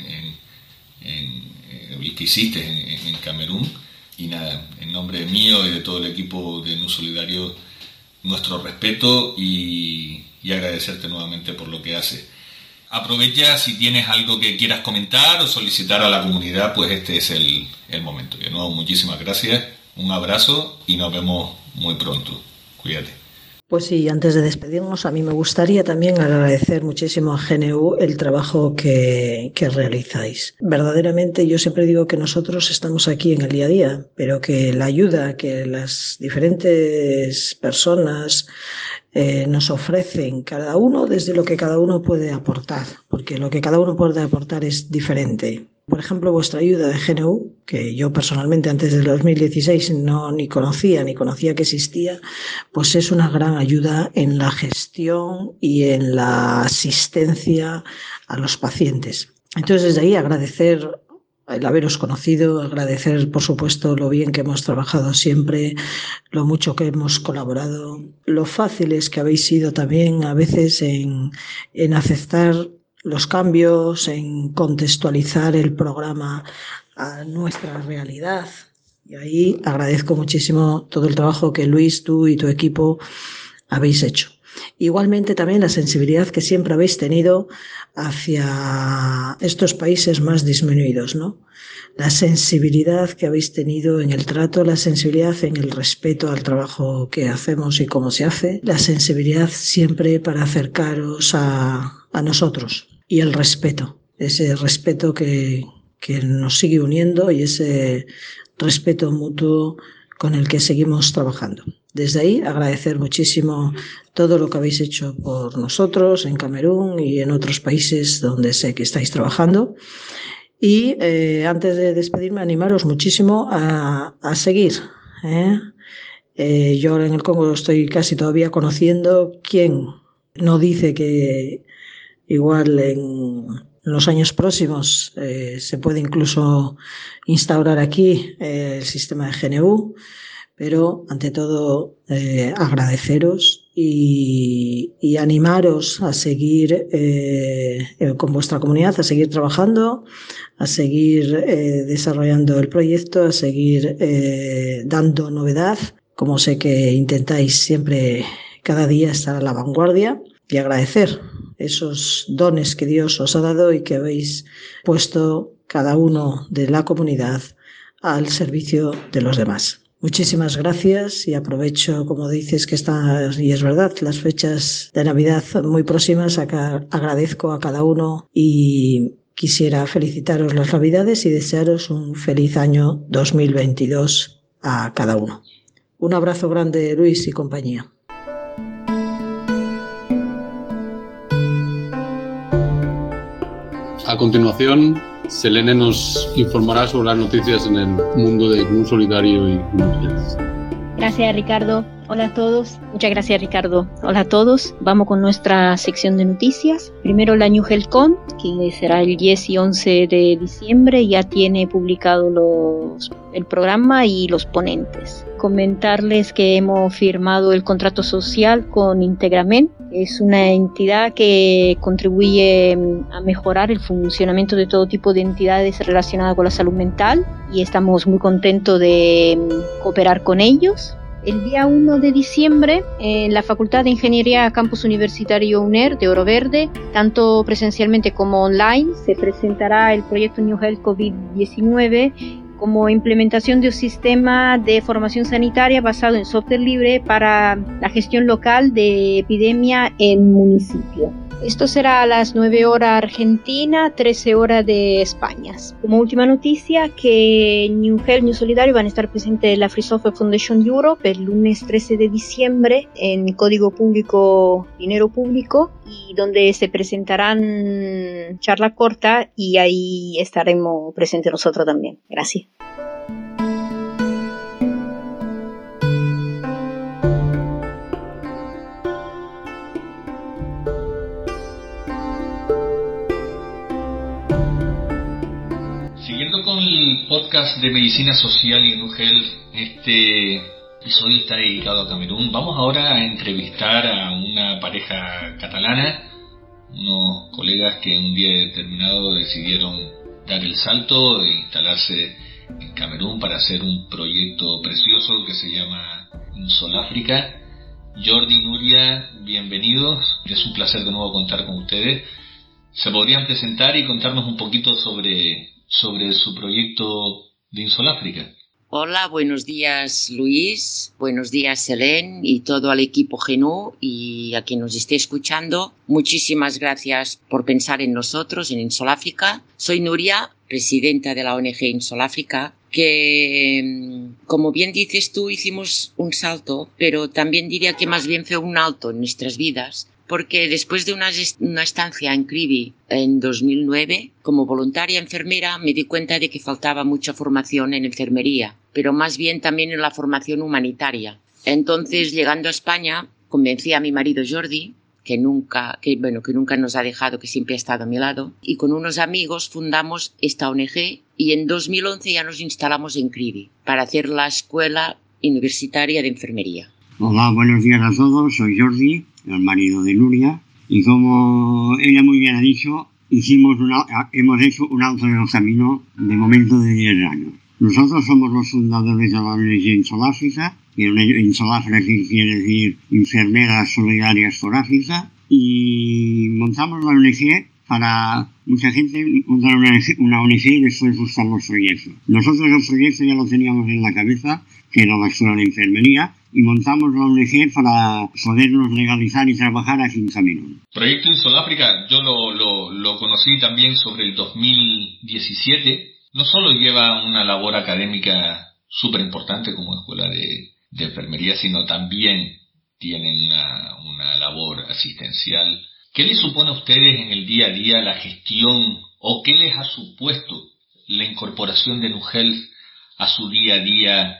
que hiciste en Camerún. Y nada, en nombre mío y de todo el equipo de NU Solidario, nuestro respeto y agradecerte nuevamente por lo que haces. Aprovecha, si tienes algo que quieras comentar o solicitar a la comunidad, pues este es el momento. De nuevo, muchísimas gracias, un abrazo y nos vemos muy pronto. Cuídate. Pues sí, antes de despedirnos, a mí me gustaría también agradecer muchísimo a GNU el trabajo que realizáis. Verdaderamente, yo siempre digo que nosotros estamos aquí en el día a día, pero que la ayuda que las diferentes personas nos ofrecen, cada uno desde lo que cada uno puede aportar, porque lo que cada uno puede aportar es diferente. Por ejemplo, vuestra ayuda de GNU, que yo personalmente antes del 2016 ni conocía que existía, pues es una gran ayuda en la gestión y en la asistencia a los pacientes. Entonces, desde ahí agradecer el haberos conocido, agradecer, por supuesto, lo bien que hemos trabajado siempre, lo mucho que hemos colaborado, lo fáciles que habéis sido también a veces en aceptar los cambios, en contextualizar el programa a nuestra realidad. Y ahí agradezco muchísimo todo el trabajo que Luis, tú y tu equipo habéis hecho. Igualmente también la sensibilidad que siempre habéis tenido hacia estos países más disminuidos, ¿no? La sensibilidad que habéis tenido en el trato, la sensibilidad en el respeto al trabajo que hacemos y cómo se hace, la sensibilidad siempre para acercaros a nosotros y el respeto, ese respeto que nos sigue uniendo y ese respeto mutuo con el que seguimos trabajando. Desde ahí agradecer muchísimo todo lo que habéis hecho por nosotros en Camerún y en otros países donde sé que estáis trabajando. Y antes de despedirme, animaros muchísimo a seguir. Yo ahora en el Congo estoy casi todavía conociendo. ¿Quién no dice que igual en los años próximos se puede incluso instaurar aquí el sistema de GNU? Pero ante todo agradeceros y animaros a seguir con vuestra comunidad, a seguir trabajando, a seguir desarrollando el proyecto, a seguir dando novedad, como sé que intentáis siempre cada día estar a la vanguardia, y agradecer esos dones que Dios os ha dado y que habéis puesto cada uno de la comunidad al servicio de los demás. Muchísimas gracias y aprovecho, como dices que está, y es verdad, las fechas de Navidad muy próximas. Acá agradezco a cada uno y quisiera felicitaros las Navidades y desearos un feliz año 2022 a cada uno. Un abrazo grande, Luis y compañía. A continuación, Selene nos informará sobre las noticias en el mundo de GNU Solidario y GNU Health. Gracias, Ricardo. Hola a todos. Muchas gracias, Ricardo. Hola a todos. Vamos con nuestra sección de noticias. Primero la New HealthCon, que será el 10 y 11 de diciembre. Ya tiene publicado el programa y los ponentes. Comentarles que hemos firmado el contrato social con Integramen. Es una entidad que contribuye a mejorar el funcionamiento de todo tipo de entidades relacionadas con la salud mental y estamos muy contentos de cooperar con ellos. El día 1 de diciembre, en la Facultad de Ingeniería Campus Universitario UNER de Oro Verde, tanto presencialmente como online, se presentará el proyecto New Health COVID-19 como implementación de un sistema de formación sanitaria basado en software libre para la gestión local de epidemia en municipio. Esto será a las 9 horas Argentina, 13 horas de España. Como última noticia, que New Health, New Solidario van a estar presentes en la Free Software Foundation Europe el lunes 13 de diciembre en Código Público, Dinero Público, y donde se presentarán charla corta y ahí estaremos presentes nosotros también. Gracias. Siguiendo con el podcast de Medicina Social y GNU Health, este episodio está dedicado a Camerún. Vamos ahora a entrevistar a una pareja catalana, unos colegas que un día determinado decidieron dar el salto e instalarse en Camerún para hacer un proyecto precioso que se llama Insoláfrica. Jordi y Nuria, bienvenidos. Es un placer de nuevo contar con ustedes. ¿Se podrían presentar y contarnos un poquito sobre su proyecto de Insoláfrica? Hola, buenos días Luis, buenos días Helen y todo el equipo GNU y a quien nos esté escuchando. Muchísimas gracias por pensar en nosotros, en Insoláfrica. Soy Nuria, presidenta de la ONG Insoláfrica, que, como bien dices tú, hicimos un salto, pero también diría que más bien fue un alto en nuestras vidas, porque después de una estancia en Kribi en 2009, como voluntaria enfermera, me di cuenta de que faltaba mucha formación en enfermería, pero más bien también en la formación humanitaria. Entonces, llegando a España, convencí a mi marido Jordi, que nunca nos ha dejado, que siempre ha estado a mi lado, y con unos amigos fundamos esta ONG y en 2011 ya nos instalamos en Kribi para hacer la Escuela Universitaria de Enfermería. Hola, buenos días a todos, soy Jordi, el marido de Nuria, y como ella muy bien ha dicho, hemos hecho un alto en el camino de momento de 10 años. Nosotros somos los fundadores de la ONG Insoláfrica, que Insoláfrica quiere decir Enfermeras Solidarias por África, y montamos la ONG para mucha gente montar una ONG y después buscar los proyectos. Nosotros el proyecto ya lo teníamos en la cabeza, que era la Escuela de Enfermería, y montamos la ONG para podernos legalizar y trabajar aquí en Camerún. Proyecto Insoláfrica, yo lo conocí también sobre el 2017. No solo lleva una labor académica súper importante como escuela de enfermería, sino también tienen una labor asistencial. ¿Qué les supone a ustedes en el día a día la gestión o qué les ha supuesto la incorporación de NUHELP a su día a día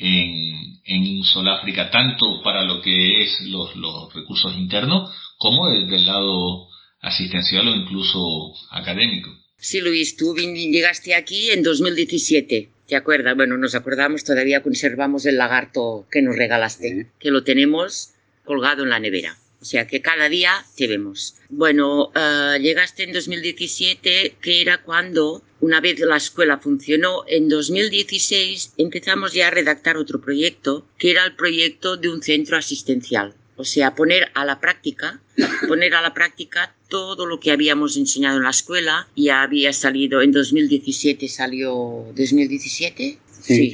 en Insoláfrica, tanto para lo que es los recursos internos como desde el lado asistencial o incluso académico? Sí, Luis, tú llegaste aquí en 2017, ¿te acuerdas? Bueno, nos acordamos, todavía conservamos el lagarto que nos regalaste, que lo tenemos colgado en la nevera. O sea que cada día te vemos. Bueno, llegaste en 2017, que era cuando, una vez la escuela funcionó, en 2016 empezamos ya a redactar otro proyecto, que era el proyecto de un centro asistencial. O sea, poner a la práctica todo lo que habíamos enseñado en la escuela. Ya había salido, en 2017 salió... ¿2017? Sí,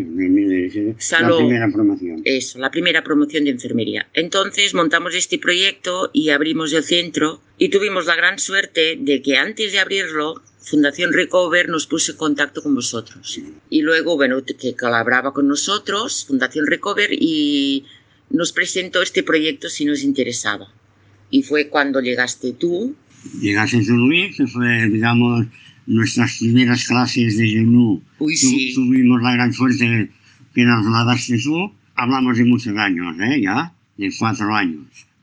2017. La primera promoción. Eso, la primera promoción de enfermería. Entonces montamos este proyecto y abrimos el centro y tuvimos la gran suerte de que antes de abrirlo, Fundación Recover nos puso en contacto con vosotros. Y luego, bueno, que colaboraba con nosotros, Fundación Recover, y nos presentó este proyecto si nos interesaba. Y fue cuando llegaste tú. Llegaste tú, Luis, que fue, digamos, nuestras primeras clases de GNU. Sí. Tuvimos la gran suerte que nos la daste tú. Hablamos de muchos años, ya, de 4 años.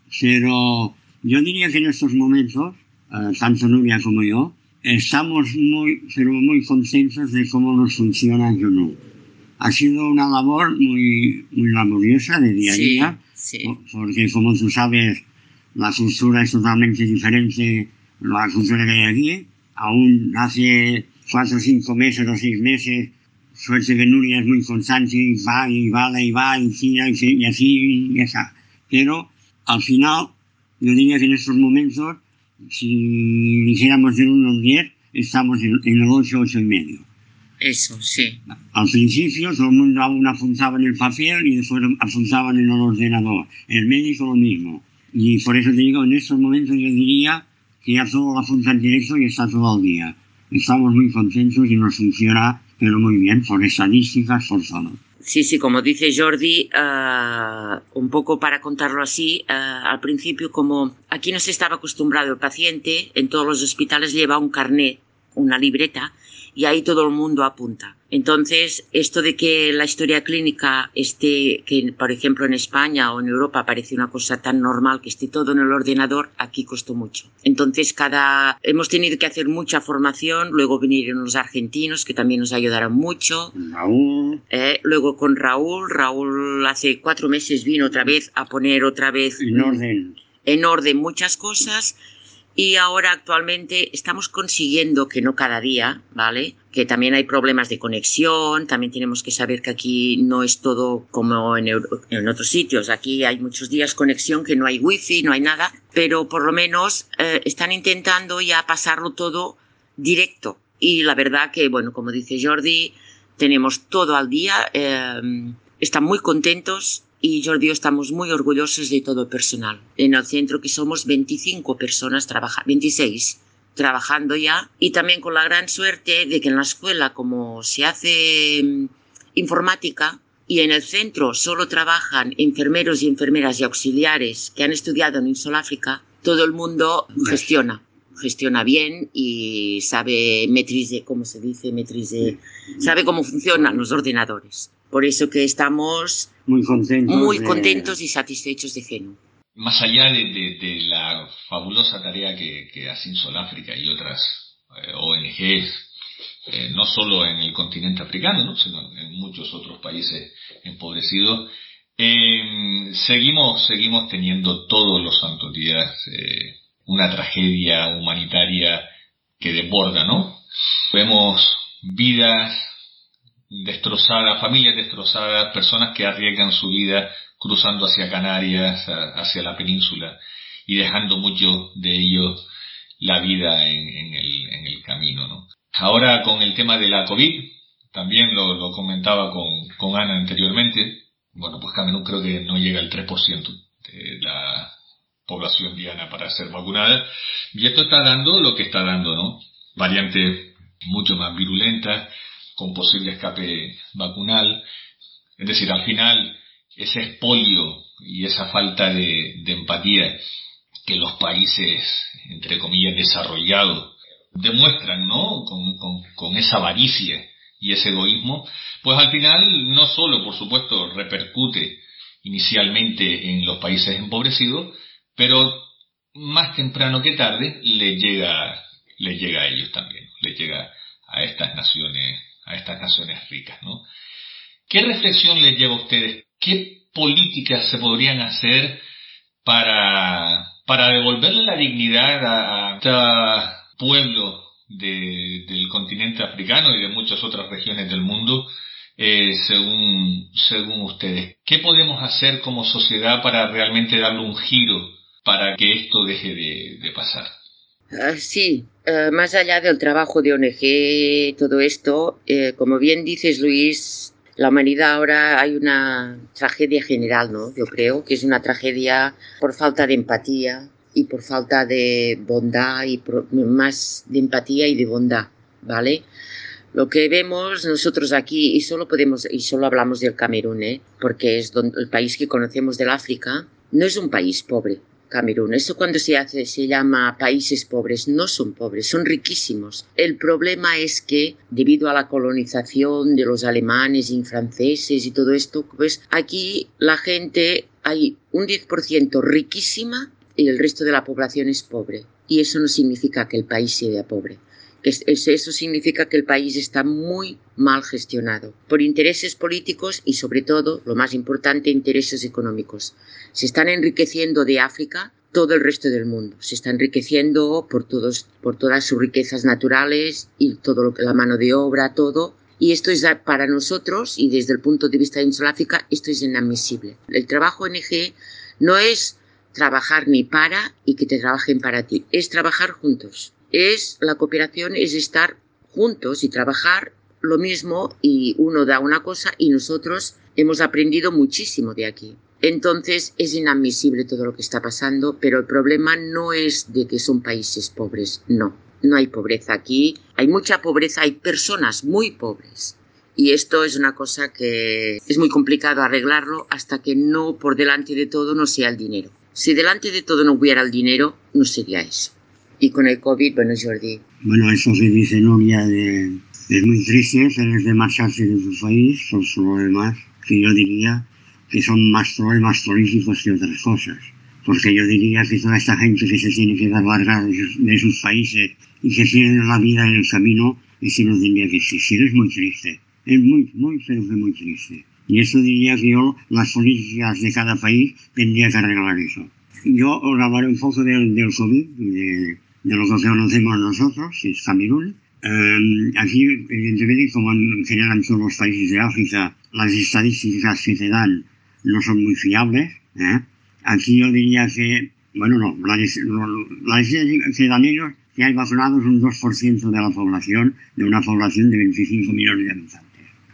Pero yo diría que en estos momentos, tanto Nuria como yo, estamos muy contentos de cómo nos funciona GNU. Ha sido una labor muy laboriosa de día a día, porque como tú sabes, la cultura es totalmente diferente a la cultura que hay aquí. Aún hace 4 o 5 meses o 6 meses, suerte que Nuria es muy constante y va y tira y así y esa. Pero al final, yo diría que en estos momentos, si dijéramos del 1 al 10, estamos en el 8, 8,5. Eso, sí. Al principio todo el mundo aún apuntaba en el papel y después apuntaban en el ordenador. El médico lo mismo. Y por eso te digo, en estos momentos yo diría que ya todo lo apunta en directo y está todo al día. Estamos muy contentos y nos funciona, pero muy bien, por estadísticas, por todo. Sí, como dice Jordi, un poco para contarlo así, al principio, como aquí no se estaba acostumbrado el paciente, en todos los hospitales lleva un carnet, una libreta, y ahí todo el mundo apunta. Entonces, esto de que la historia clínica esté, que por ejemplo en España o en Europa parece una cosa tan normal que esté todo en el ordenador, aquí costó mucho. Entonces, hemos tenido que hacer mucha formación, luego vinieron los argentinos que también nos ayudaron mucho. Raúl. Luego con Raúl hace 4 meses vino otra vez a poner en orden muchas cosas. Y ahora actualmente estamos consiguiendo, que no cada día, ¿vale? Que también hay problemas de conexión, también tenemos que saber que aquí no es todo como en otros sitios. Aquí hay muchos días conexión que no hay wifi, no hay nada, pero por lo menos están intentando ya pasarlo todo directo. Y la verdad que, bueno, como dice Jordi, tenemos todo al día, están muy contentos y Jordi y yo estamos muy orgullosos de todo el personal. En el centro que somos 25 personas, 26 trabajando ya, y también con la gran suerte de que en la escuela, como se hace informática, y en el centro solo trabajan enfermeros y enfermeras y auxiliares que han estudiado en Insuláfrica, todo el mundo gestiona bien y sabe sabe cómo funcionan los ordenadores. Por eso que estamos muy contentos y satisfechos de GENU. Más allá de la fabulosa tarea que hace Insuláfrica y otras ONGs, no solo en el continente africano, ¿no?, sino en muchos otros países empobrecidos, seguimos teniendo todos los santos días una tragedia humanitaria que desborda, ¿no? Vemos vidas destrozadas, familias destrozadas, personas que arriesgan su vida cruzando hacia Canarias, hacia la península, y dejando muchos de ellos la vida en el camino, ¿no? Ahora con el tema de la COVID, también lo comentaba con Ana anteriormente, bueno, pues Camerún creo que no llega al 3% de la población diana para ser vacunada, y esto está dando lo que está dando, ¿no? Variantes mucho más virulentas, con posible escape vacunal. Es decir, al final, ese expolio y esa falta de empatía que los países, entre comillas, desarrollados demuestran, ¿no?, con esa avaricia y ese egoísmo, pues al final no solo, por supuesto, repercute inicialmente en los países empobrecidos, pero más temprano que tarde le llega a ellos también, le llega a estas naciones ricas, ¿no? ¿Qué reflexión les lleva a ustedes? ¿Qué políticas se podrían hacer para devolverle la dignidad a este pueblo del continente africano y de muchas otras regiones del mundo, según ustedes? ¿Qué podemos hacer como sociedad para realmente darle un giro para que esto deje de pasar? Sí, más allá del trabajo de ONG, todo esto, como bien dices, Luis, la humanidad ahora hay una tragedia general, ¿no? Yo creo que es una tragedia por falta de empatía y por falta de bondad, y más de empatía y de bondad, ¿vale? Lo que vemos nosotros aquí, y solo hablamos del Camerún, porque es el país que conocemos del África, no es un país pobre, Camerún. Eso cuando se llama países pobres, no son pobres, son riquísimos. El problema es que, debido a la colonización de los alemanes y franceses y todo esto, pues aquí la gente, hay un 10% riquísima y el resto de la población es pobre. Y eso no significa que el país sea pobre. Eso significa que el país está muy mal gestionado por intereses políticos y, sobre todo, lo más importante, intereses económicos. Se están enriqueciendo de África todo el resto del mundo. Se está enriqueciendo por todas sus riquezas naturales y la mano de obra, todo. Y esto es para nosotros, y desde el punto de vista de Insuláfrica, esto es inadmisible. El trabajo ONG no es trabajar ni para y que te trabajen para ti, es trabajar juntos. La cooperación es estar juntos y trabajar lo mismo, y uno da una cosa y nosotros hemos aprendido muchísimo de aquí. Entonces es inadmisible todo lo que está pasando, pero el problema no es de que son países pobres, no hay pobreza aquí, hay mucha pobreza, hay personas muy pobres. Y esto es una cosa que es muy complicado arreglarlo hasta que no, por delante de todo, no sea el dinero. Si delante de todo no hubiera el dinero, no sería eso. Y con el COVID, bueno, Jordi. Bueno, eso que dice Nuria es muy triste, tener de marcharse de su país, son problemas que yo diría que son más problemas políticos que otras cosas. Porque yo diría que toda esta gente que se tiene que dar larga de sus países y que tiene la vida en el camino, eso no tendría que existir. Es muy triste. Es muy, pero que muy triste. Y eso diría que yo, las políticas de cada país, tendría que arreglar eso. Yo os hablaré un poco del COVID, de lo que conocemos nosotros, que es Camerún. Aquí, evidentemente, como en general en todos los países de África, las estadísticas que te dan no son muy fiables. Aquí yo diría que, bueno, no, la estadística que dan ellos, que hay vacunados un 2% de la población, de una población de 25 millones de habitantes.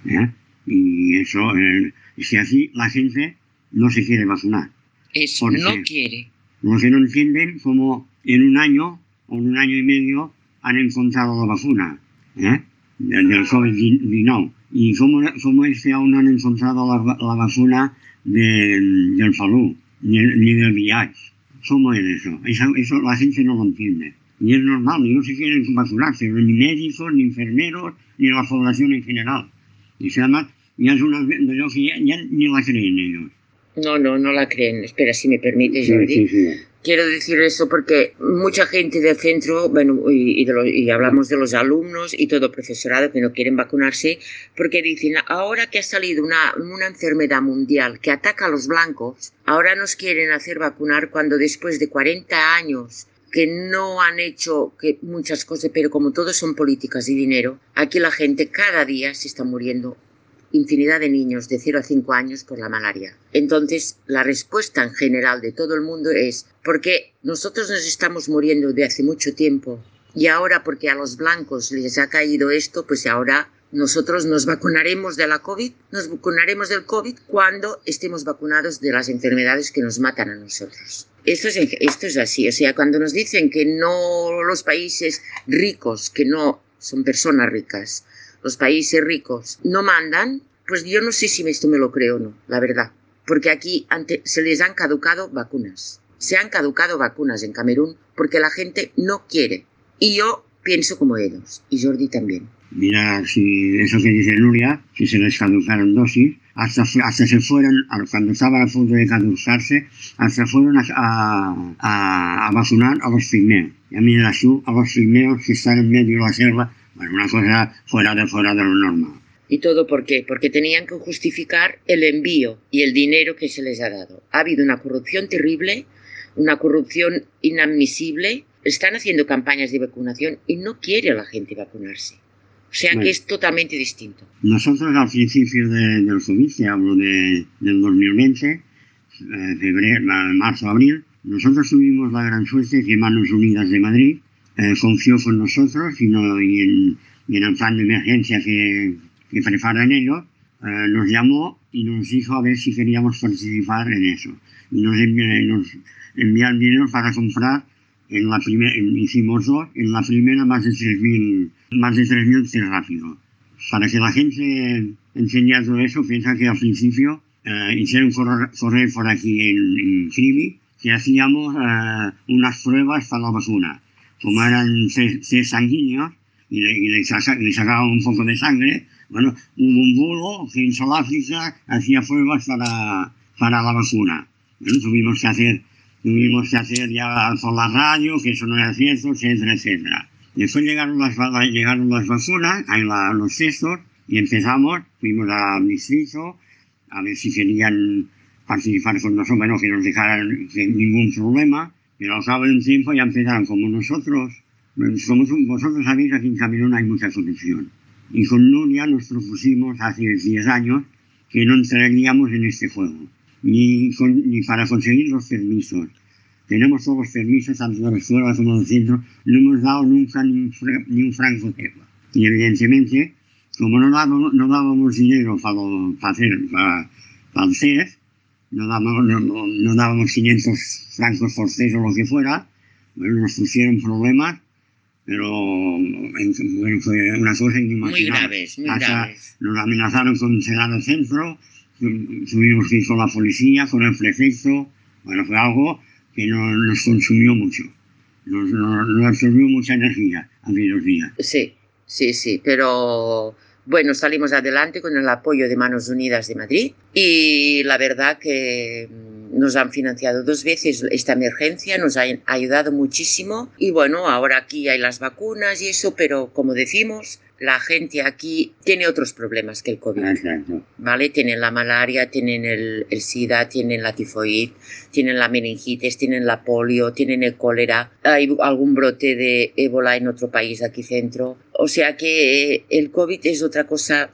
¿eh? Y eso, si así la gente no se quiere vacunar. Eso, no quiere. Lo que no entienden, como en un año o en un año y medio han encontrado la vacuna del COVID-19. Y como aún no han encontrado la vacuna del flu, ni del VIH. ¿Cómo es eso? Eso la gente no lo entiende. Y es normal, y no se quieren vacunarse, ni médicos, ni enfermeros, ni la población en general. Y además, ya es una de lo que ya ni la creen ellos. No la creen. Espera, si me permite, Jordi. Sí. Quiero decir eso porque mucha gente del centro, bueno, y hablamos de los alumnos y todo profesorado que no quieren vacunarse, porque dicen, ahora que ha salido una enfermedad mundial que ataca a los blancos, ahora nos quieren hacer vacunar cuando después de 40 años que no han hecho muchas cosas, pero como todo son políticas y dinero, aquí la gente cada día se está muriendo. Infinidad de niños de 0 a 5 años por la malaria. Entonces, la respuesta en general de todo el mundo es porque nosotros nos estamos muriendo de hace mucho tiempo y ahora porque a los blancos les ha caído esto, pues ahora nosotros nos vacunaremos de la COVID, nos vacunaremos del COVID cuando estemos vacunados de las enfermedades que nos matan a nosotros. Esto es así, o sea, cuando nos dicen que no los países ricos, que no son personas ricas, los países ricos no mandan, pues yo no sé si esto me lo creo o no, la verdad. Porque aquí se les han caducado vacunas. Se han caducado vacunas en Camerún porque la gente no quiere. Y yo pienso como ellos, y Jordi también. Mira, si eso que dice Nuria, si se les caducaron dosis, hasta se fueron, cuando estaban a punto de caducarse, hasta fueron a vacunar a los pigmeos. Y a mí a los pigmeos que están en medio de la selva. Bueno, una cosa fuera de lo normal. ¿Y todo por qué? Porque tenían que justificar el envío y el dinero que se les ha dado. Ha habido una corrupción terrible, una corrupción inadmisible. Están haciendo campañas de vacunación y no quiere la gente vacunarse. O sea que es totalmente distinto. Nosotros al principio del COVID, que hablo del 2020, febrero, marzo, abril, nosotros tuvimos la gran suerte que Manos Unidas de Madrid confió con nosotros y en el plan de emergencia que preparan ellos, nos llamó y nos dijo a ver si queríamos participar en eso. Y nos enviaron dinero para comprar, hicimos 2, en la primera más de 3.000 test rápidos. Para que la gente enseñara todo eso, piensa que al principio hicieron correr por aquí en Cribi, que hacíamos unas pruebas para la vacuna. Como eran test sanguíneos y le sacaban un poco de sangre, bueno, hubo un bulo que en Sudáfrica hacía pruebas para la vacuna. Bueno, tuvimos que hacer ya por la radio, que eso no era cierto, etcétera. Después llegaron las vacunas, los testos, y fuimos al distrito a ver si querían participar con nosotros, bueno, que nos dejaran sin ningún problema. Pero al cabo de un tiempo ya empezaron como nosotros. Vosotros sabéis, aquí en Camerún hay mucha corrupción. Y con Nuria nos propusimos hace 10 años que no entraríamos en este juego, ni para conseguir los permisos. Tenemos todos los permisos, tanto de la escuela como del centro, no hemos dado nunca ni un franco de agua. Y evidentemente, como no dábamos dinero para el test, no dábamos 500 francos por test o lo que fuera, bueno, nos pusieron problemas, pero bueno, fue una cosa inimaginable. Muy graves. Nos amenazaron con cerrar el centro, tuvimos que ir con la policía, con el prefecto. Bueno, fue algo que nos consumió mucho, nos absorbió mucha energía aquellos días. Sí, pero bueno, salimos adelante con el apoyo de Manos Unidas de Madrid y la verdad que nos han financiado 2 veces esta emergencia, nos ha ayudado muchísimo y bueno, ahora aquí hay las vacunas y eso, pero como decimos, la gente aquí tiene otros problemas que el COVID. Exacto. ¿Vale? Tienen la malaria, tienen el SIDA, tienen la tifoidea, tienen la meningitis, tienen la polio, tienen el cólera, hay algún brote de ébola en otro país aquí centro. O sea que el COVID es otra cosa.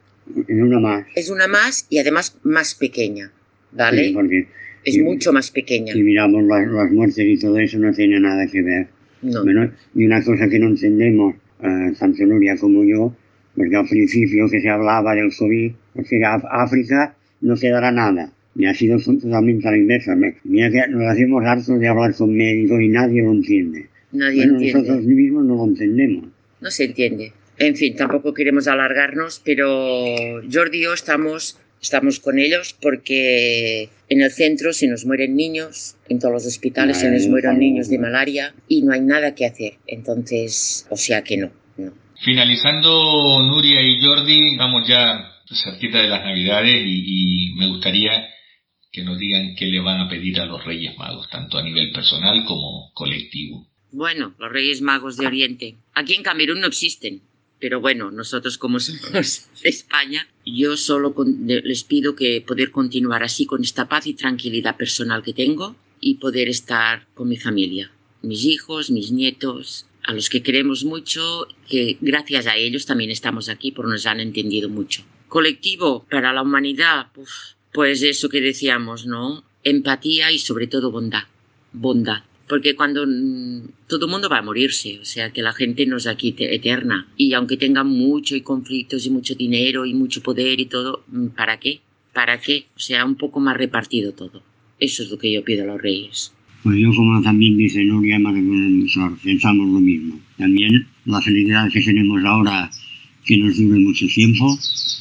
Es una más y además más pequeña, ¿vale? Sí, porque es mucho más pequeña. Si miramos las muertes y todo eso, no tiene nada que ver. No. Bueno, y una cosa que no entendemos, tanto Nuria como yo, porque al principio que se hablaba del COVID, o sea, África no quedará nada. Y ha sido totalmente a la inversa. Mira que nos hacemos hartos de hablar con médicos y nadie lo entiende. Nadie entiende. Nosotros mismos no lo entendemos. No se entiende. En fin, tampoco queremos alargarnos, pero Jordi y yo estamos con ellos porque en el centro se nos mueren niños, en todos los hospitales se nos mueren niños de malaria y no hay nada que hacer. Entonces, o sea que no. Finalizando, Nuria y Jordi, vamos ya cerquita de las Navidades y me gustaría que nos digan qué le van a pedir a los Reyes Magos, tanto a nivel personal como colectivo. Bueno, los Reyes Magos de Oriente. Aquí en Camerún no existen, pero bueno, nosotros como somos de España, yo solo les pido que poder continuar así con esta paz y tranquilidad personal que tengo y poder estar con mi familia, mis hijos, mis nietos, a los que queremos mucho, que gracias a ellos también estamos aquí porque nos han entendido mucho. Colectivo para la humanidad, pues eso que decíamos, ¿no? Empatía y sobre todo bondad. Porque cuando todo el mundo va a morirse, o sea que la gente no es aquí eterna. Y aunque tengan mucho y conflictos y mucho dinero y mucho poder y todo, ¿para qué? ¿Para qué? O sea, un poco más repartido todo. Eso es lo que yo pido a los reyes. Pues yo, como también dice Nuria, pensamos lo mismo. También la felicidad que tenemos ahora, que nos dure mucho tiempo,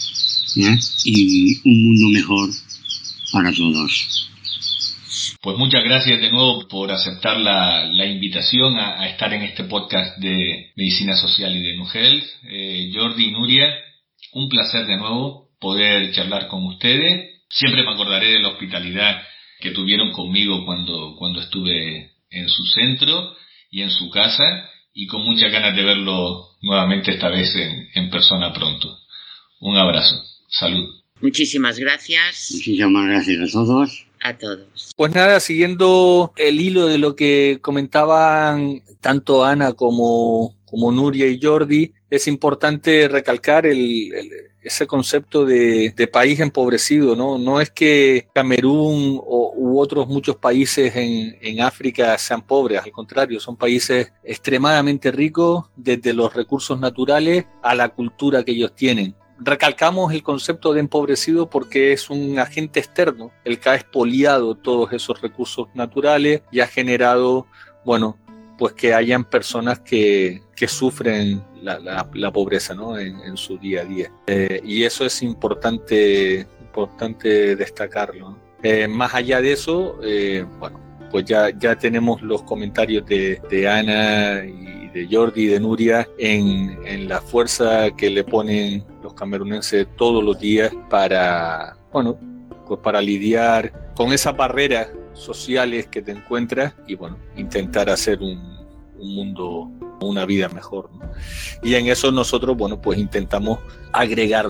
y un mundo mejor para todos. Pues muchas gracias de nuevo por aceptar la invitación a estar en este podcast de Medicina Social y de NUHELTH. Jordi y Nuria, un placer de nuevo poder charlar con ustedes. Siempre me acordaré de la hospitalidad que tuvieron conmigo cuando estuve en su centro y en su casa, y con muchas ganas de verlo nuevamente, esta vez en persona pronto. Un abrazo. Salud. Muchísimas gracias. Muchísimas gracias a todos. A todos. Pues nada, siguiendo el hilo de lo que comentaban tanto Ana como Nuria y Jordi, es importante recalcar ese concepto de país empobrecido, ¿no? No es que Camerún u otros muchos países en África sean pobres, al contrario, son países extremadamente ricos desde los recursos naturales a la cultura que ellos tienen. Recalcamos el concepto de empobrecido porque es un agente externo, el que ha expoliado todos esos recursos naturales y ha generado, bueno, pues que hayan personas que sufren la pobreza, ¿no? en su día a día. Y eso es importante destacarlo, ¿no? Más allá de eso, bueno, pues ya tenemos los comentarios de Ana y de Jordi y de Nuria en la fuerza que le ponen los camerunenses todos los días para, bueno, pues para lidiar con esas barreras sociales que te encuentras y, bueno, intentar hacer un mundo, una vida mejor, ¿no? Y en eso nosotros, bueno, pues intentamos agregar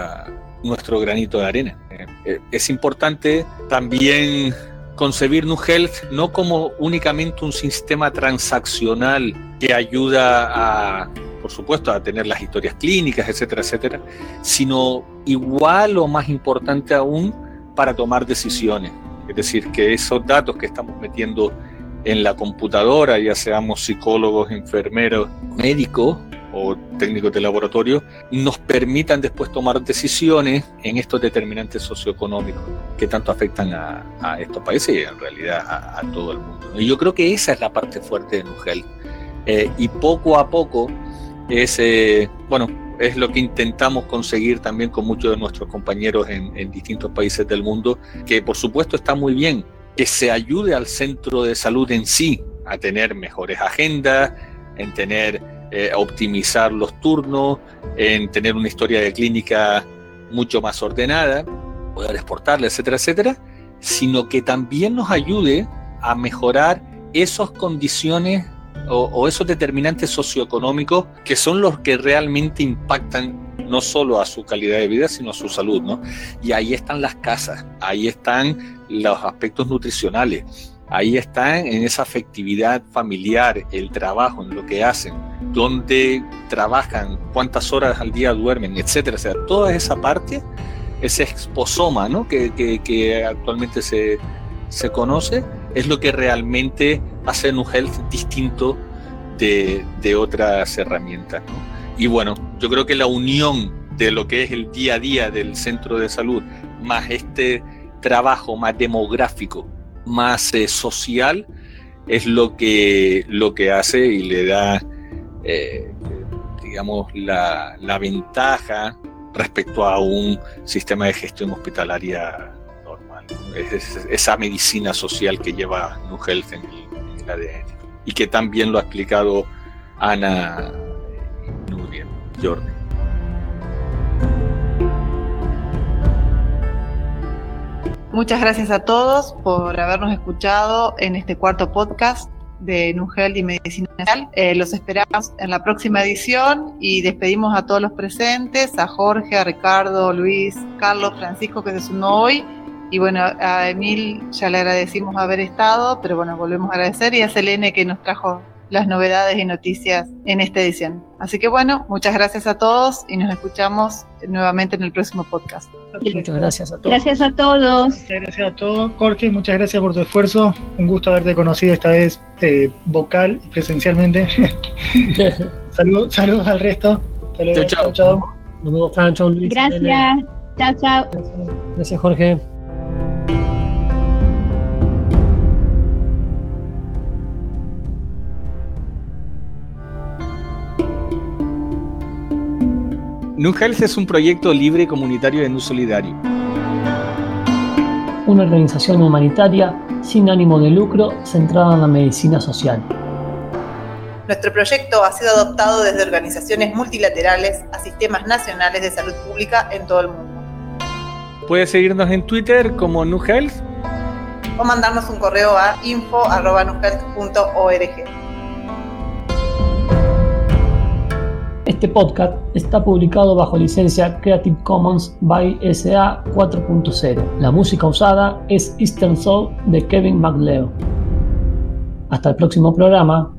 nuestro granito de arena. Es importante también concebir NUHELTH no como únicamente un sistema transaccional que ayuda por supuesto, a tener las historias clínicas, etcétera, etcétera, sino igual o más importante aún para tomar decisiones. Es decir, que esos datos que estamos metiendo en la computadora, ya seamos psicólogos, enfermeros, médicos o técnicos de laboratorio, nos permitan después tomar decisiones en estos determinantes socioeconómicos que tanto afectan a estos países y en realidad a todo el mundo. Y yo creo que esa es la parte fuerte de NUHELTH. Y poco a poco es lo que intentamos conseguir también con muchos de nuestros compañeros en distintos países del mundo, que por supuesto está muy bien que se ayude al centro de salud en sí a tener mejores agendas, en tener optimizar los turnos, en tener una historia de clínica mucho más ordenada, poder exportarla, etcétera, etcétera, sino que también nos ayude a mejorar esas condiciones o esos determinantes socioeconómicos que son los que realmente impactan no solo a su calidad de vida, sino a su salud, ¿no? Y ahí están las casas, ahí están los aspectos nutricionales, ahí están en esa afectividad familiar, el trabajo, en lo que hacen, dónde trabajan, cuántas horas al día duermen, etcétera. O sea, toda esa parte, ese exposoma, ¿no? que actualmente se conoce, es lo que realmente hace NUHELTH distinto de otras herramientas, ¿no? Y bueno, Yo creo que la unión de lo que es el día a día del centro de salud, más este trabajo más demográfico, más social, es lo que hace y le da, digamos, la ventaja respecto a un sistema de gestión hospitalaria normal. Es esa medicina social que lleva NuHealth en el ADN y que también lo ha explicado Ana y Nuria, Jordi. Muchas gracias a todos por habernos escuchado en este cuarto podcast de NuHealth y Medicina Social. Los esperamos en la próxima edición y despedimos a todos los presentes, a Jorge, a Ricardo, Luis, Carlos, Francisco que se sumó hoy, y bueno, a Emil ya le agradecimos haber estado, pero bueno, volvemos a agradecer, y a Selene que nos trajo las novedades y noticias en esta edición. Así que bueno, muchas gracias a todos y nos escuchamos nuevamente en el próximo podcast. Muchas gracias a todos. Gracias a todos. Muchas gracias a todos. Jorge, muchas gracias por tu esfuerzo. Un gusto haberte conocido esta vez vocal y presencialmente. Saludos al resto. Hasta luego. Chao. Nos vemos, Fran. Chao, Luis. Gracias. Chao. Gracias, Jorge. NuHealth es un proyecto libre y comunitario de Nu Solidario. Una organización humanitaria sin ánimo de lucro centrada en la medicina social. Nuestro proyecto ha sido adoptado desde organizaciones multilaterales a sistemas nacionales de salud pública en todo el mundo. Puedes seguirnos en Twitter como NuHealth o mandarnos un correo a info@nuhealth.org. Este podcast está publicado bajo licencia Creative Commons by SA 4.0. La música usada es Eastern Soul de Kevin MacLeod. Hasta el próximo programa.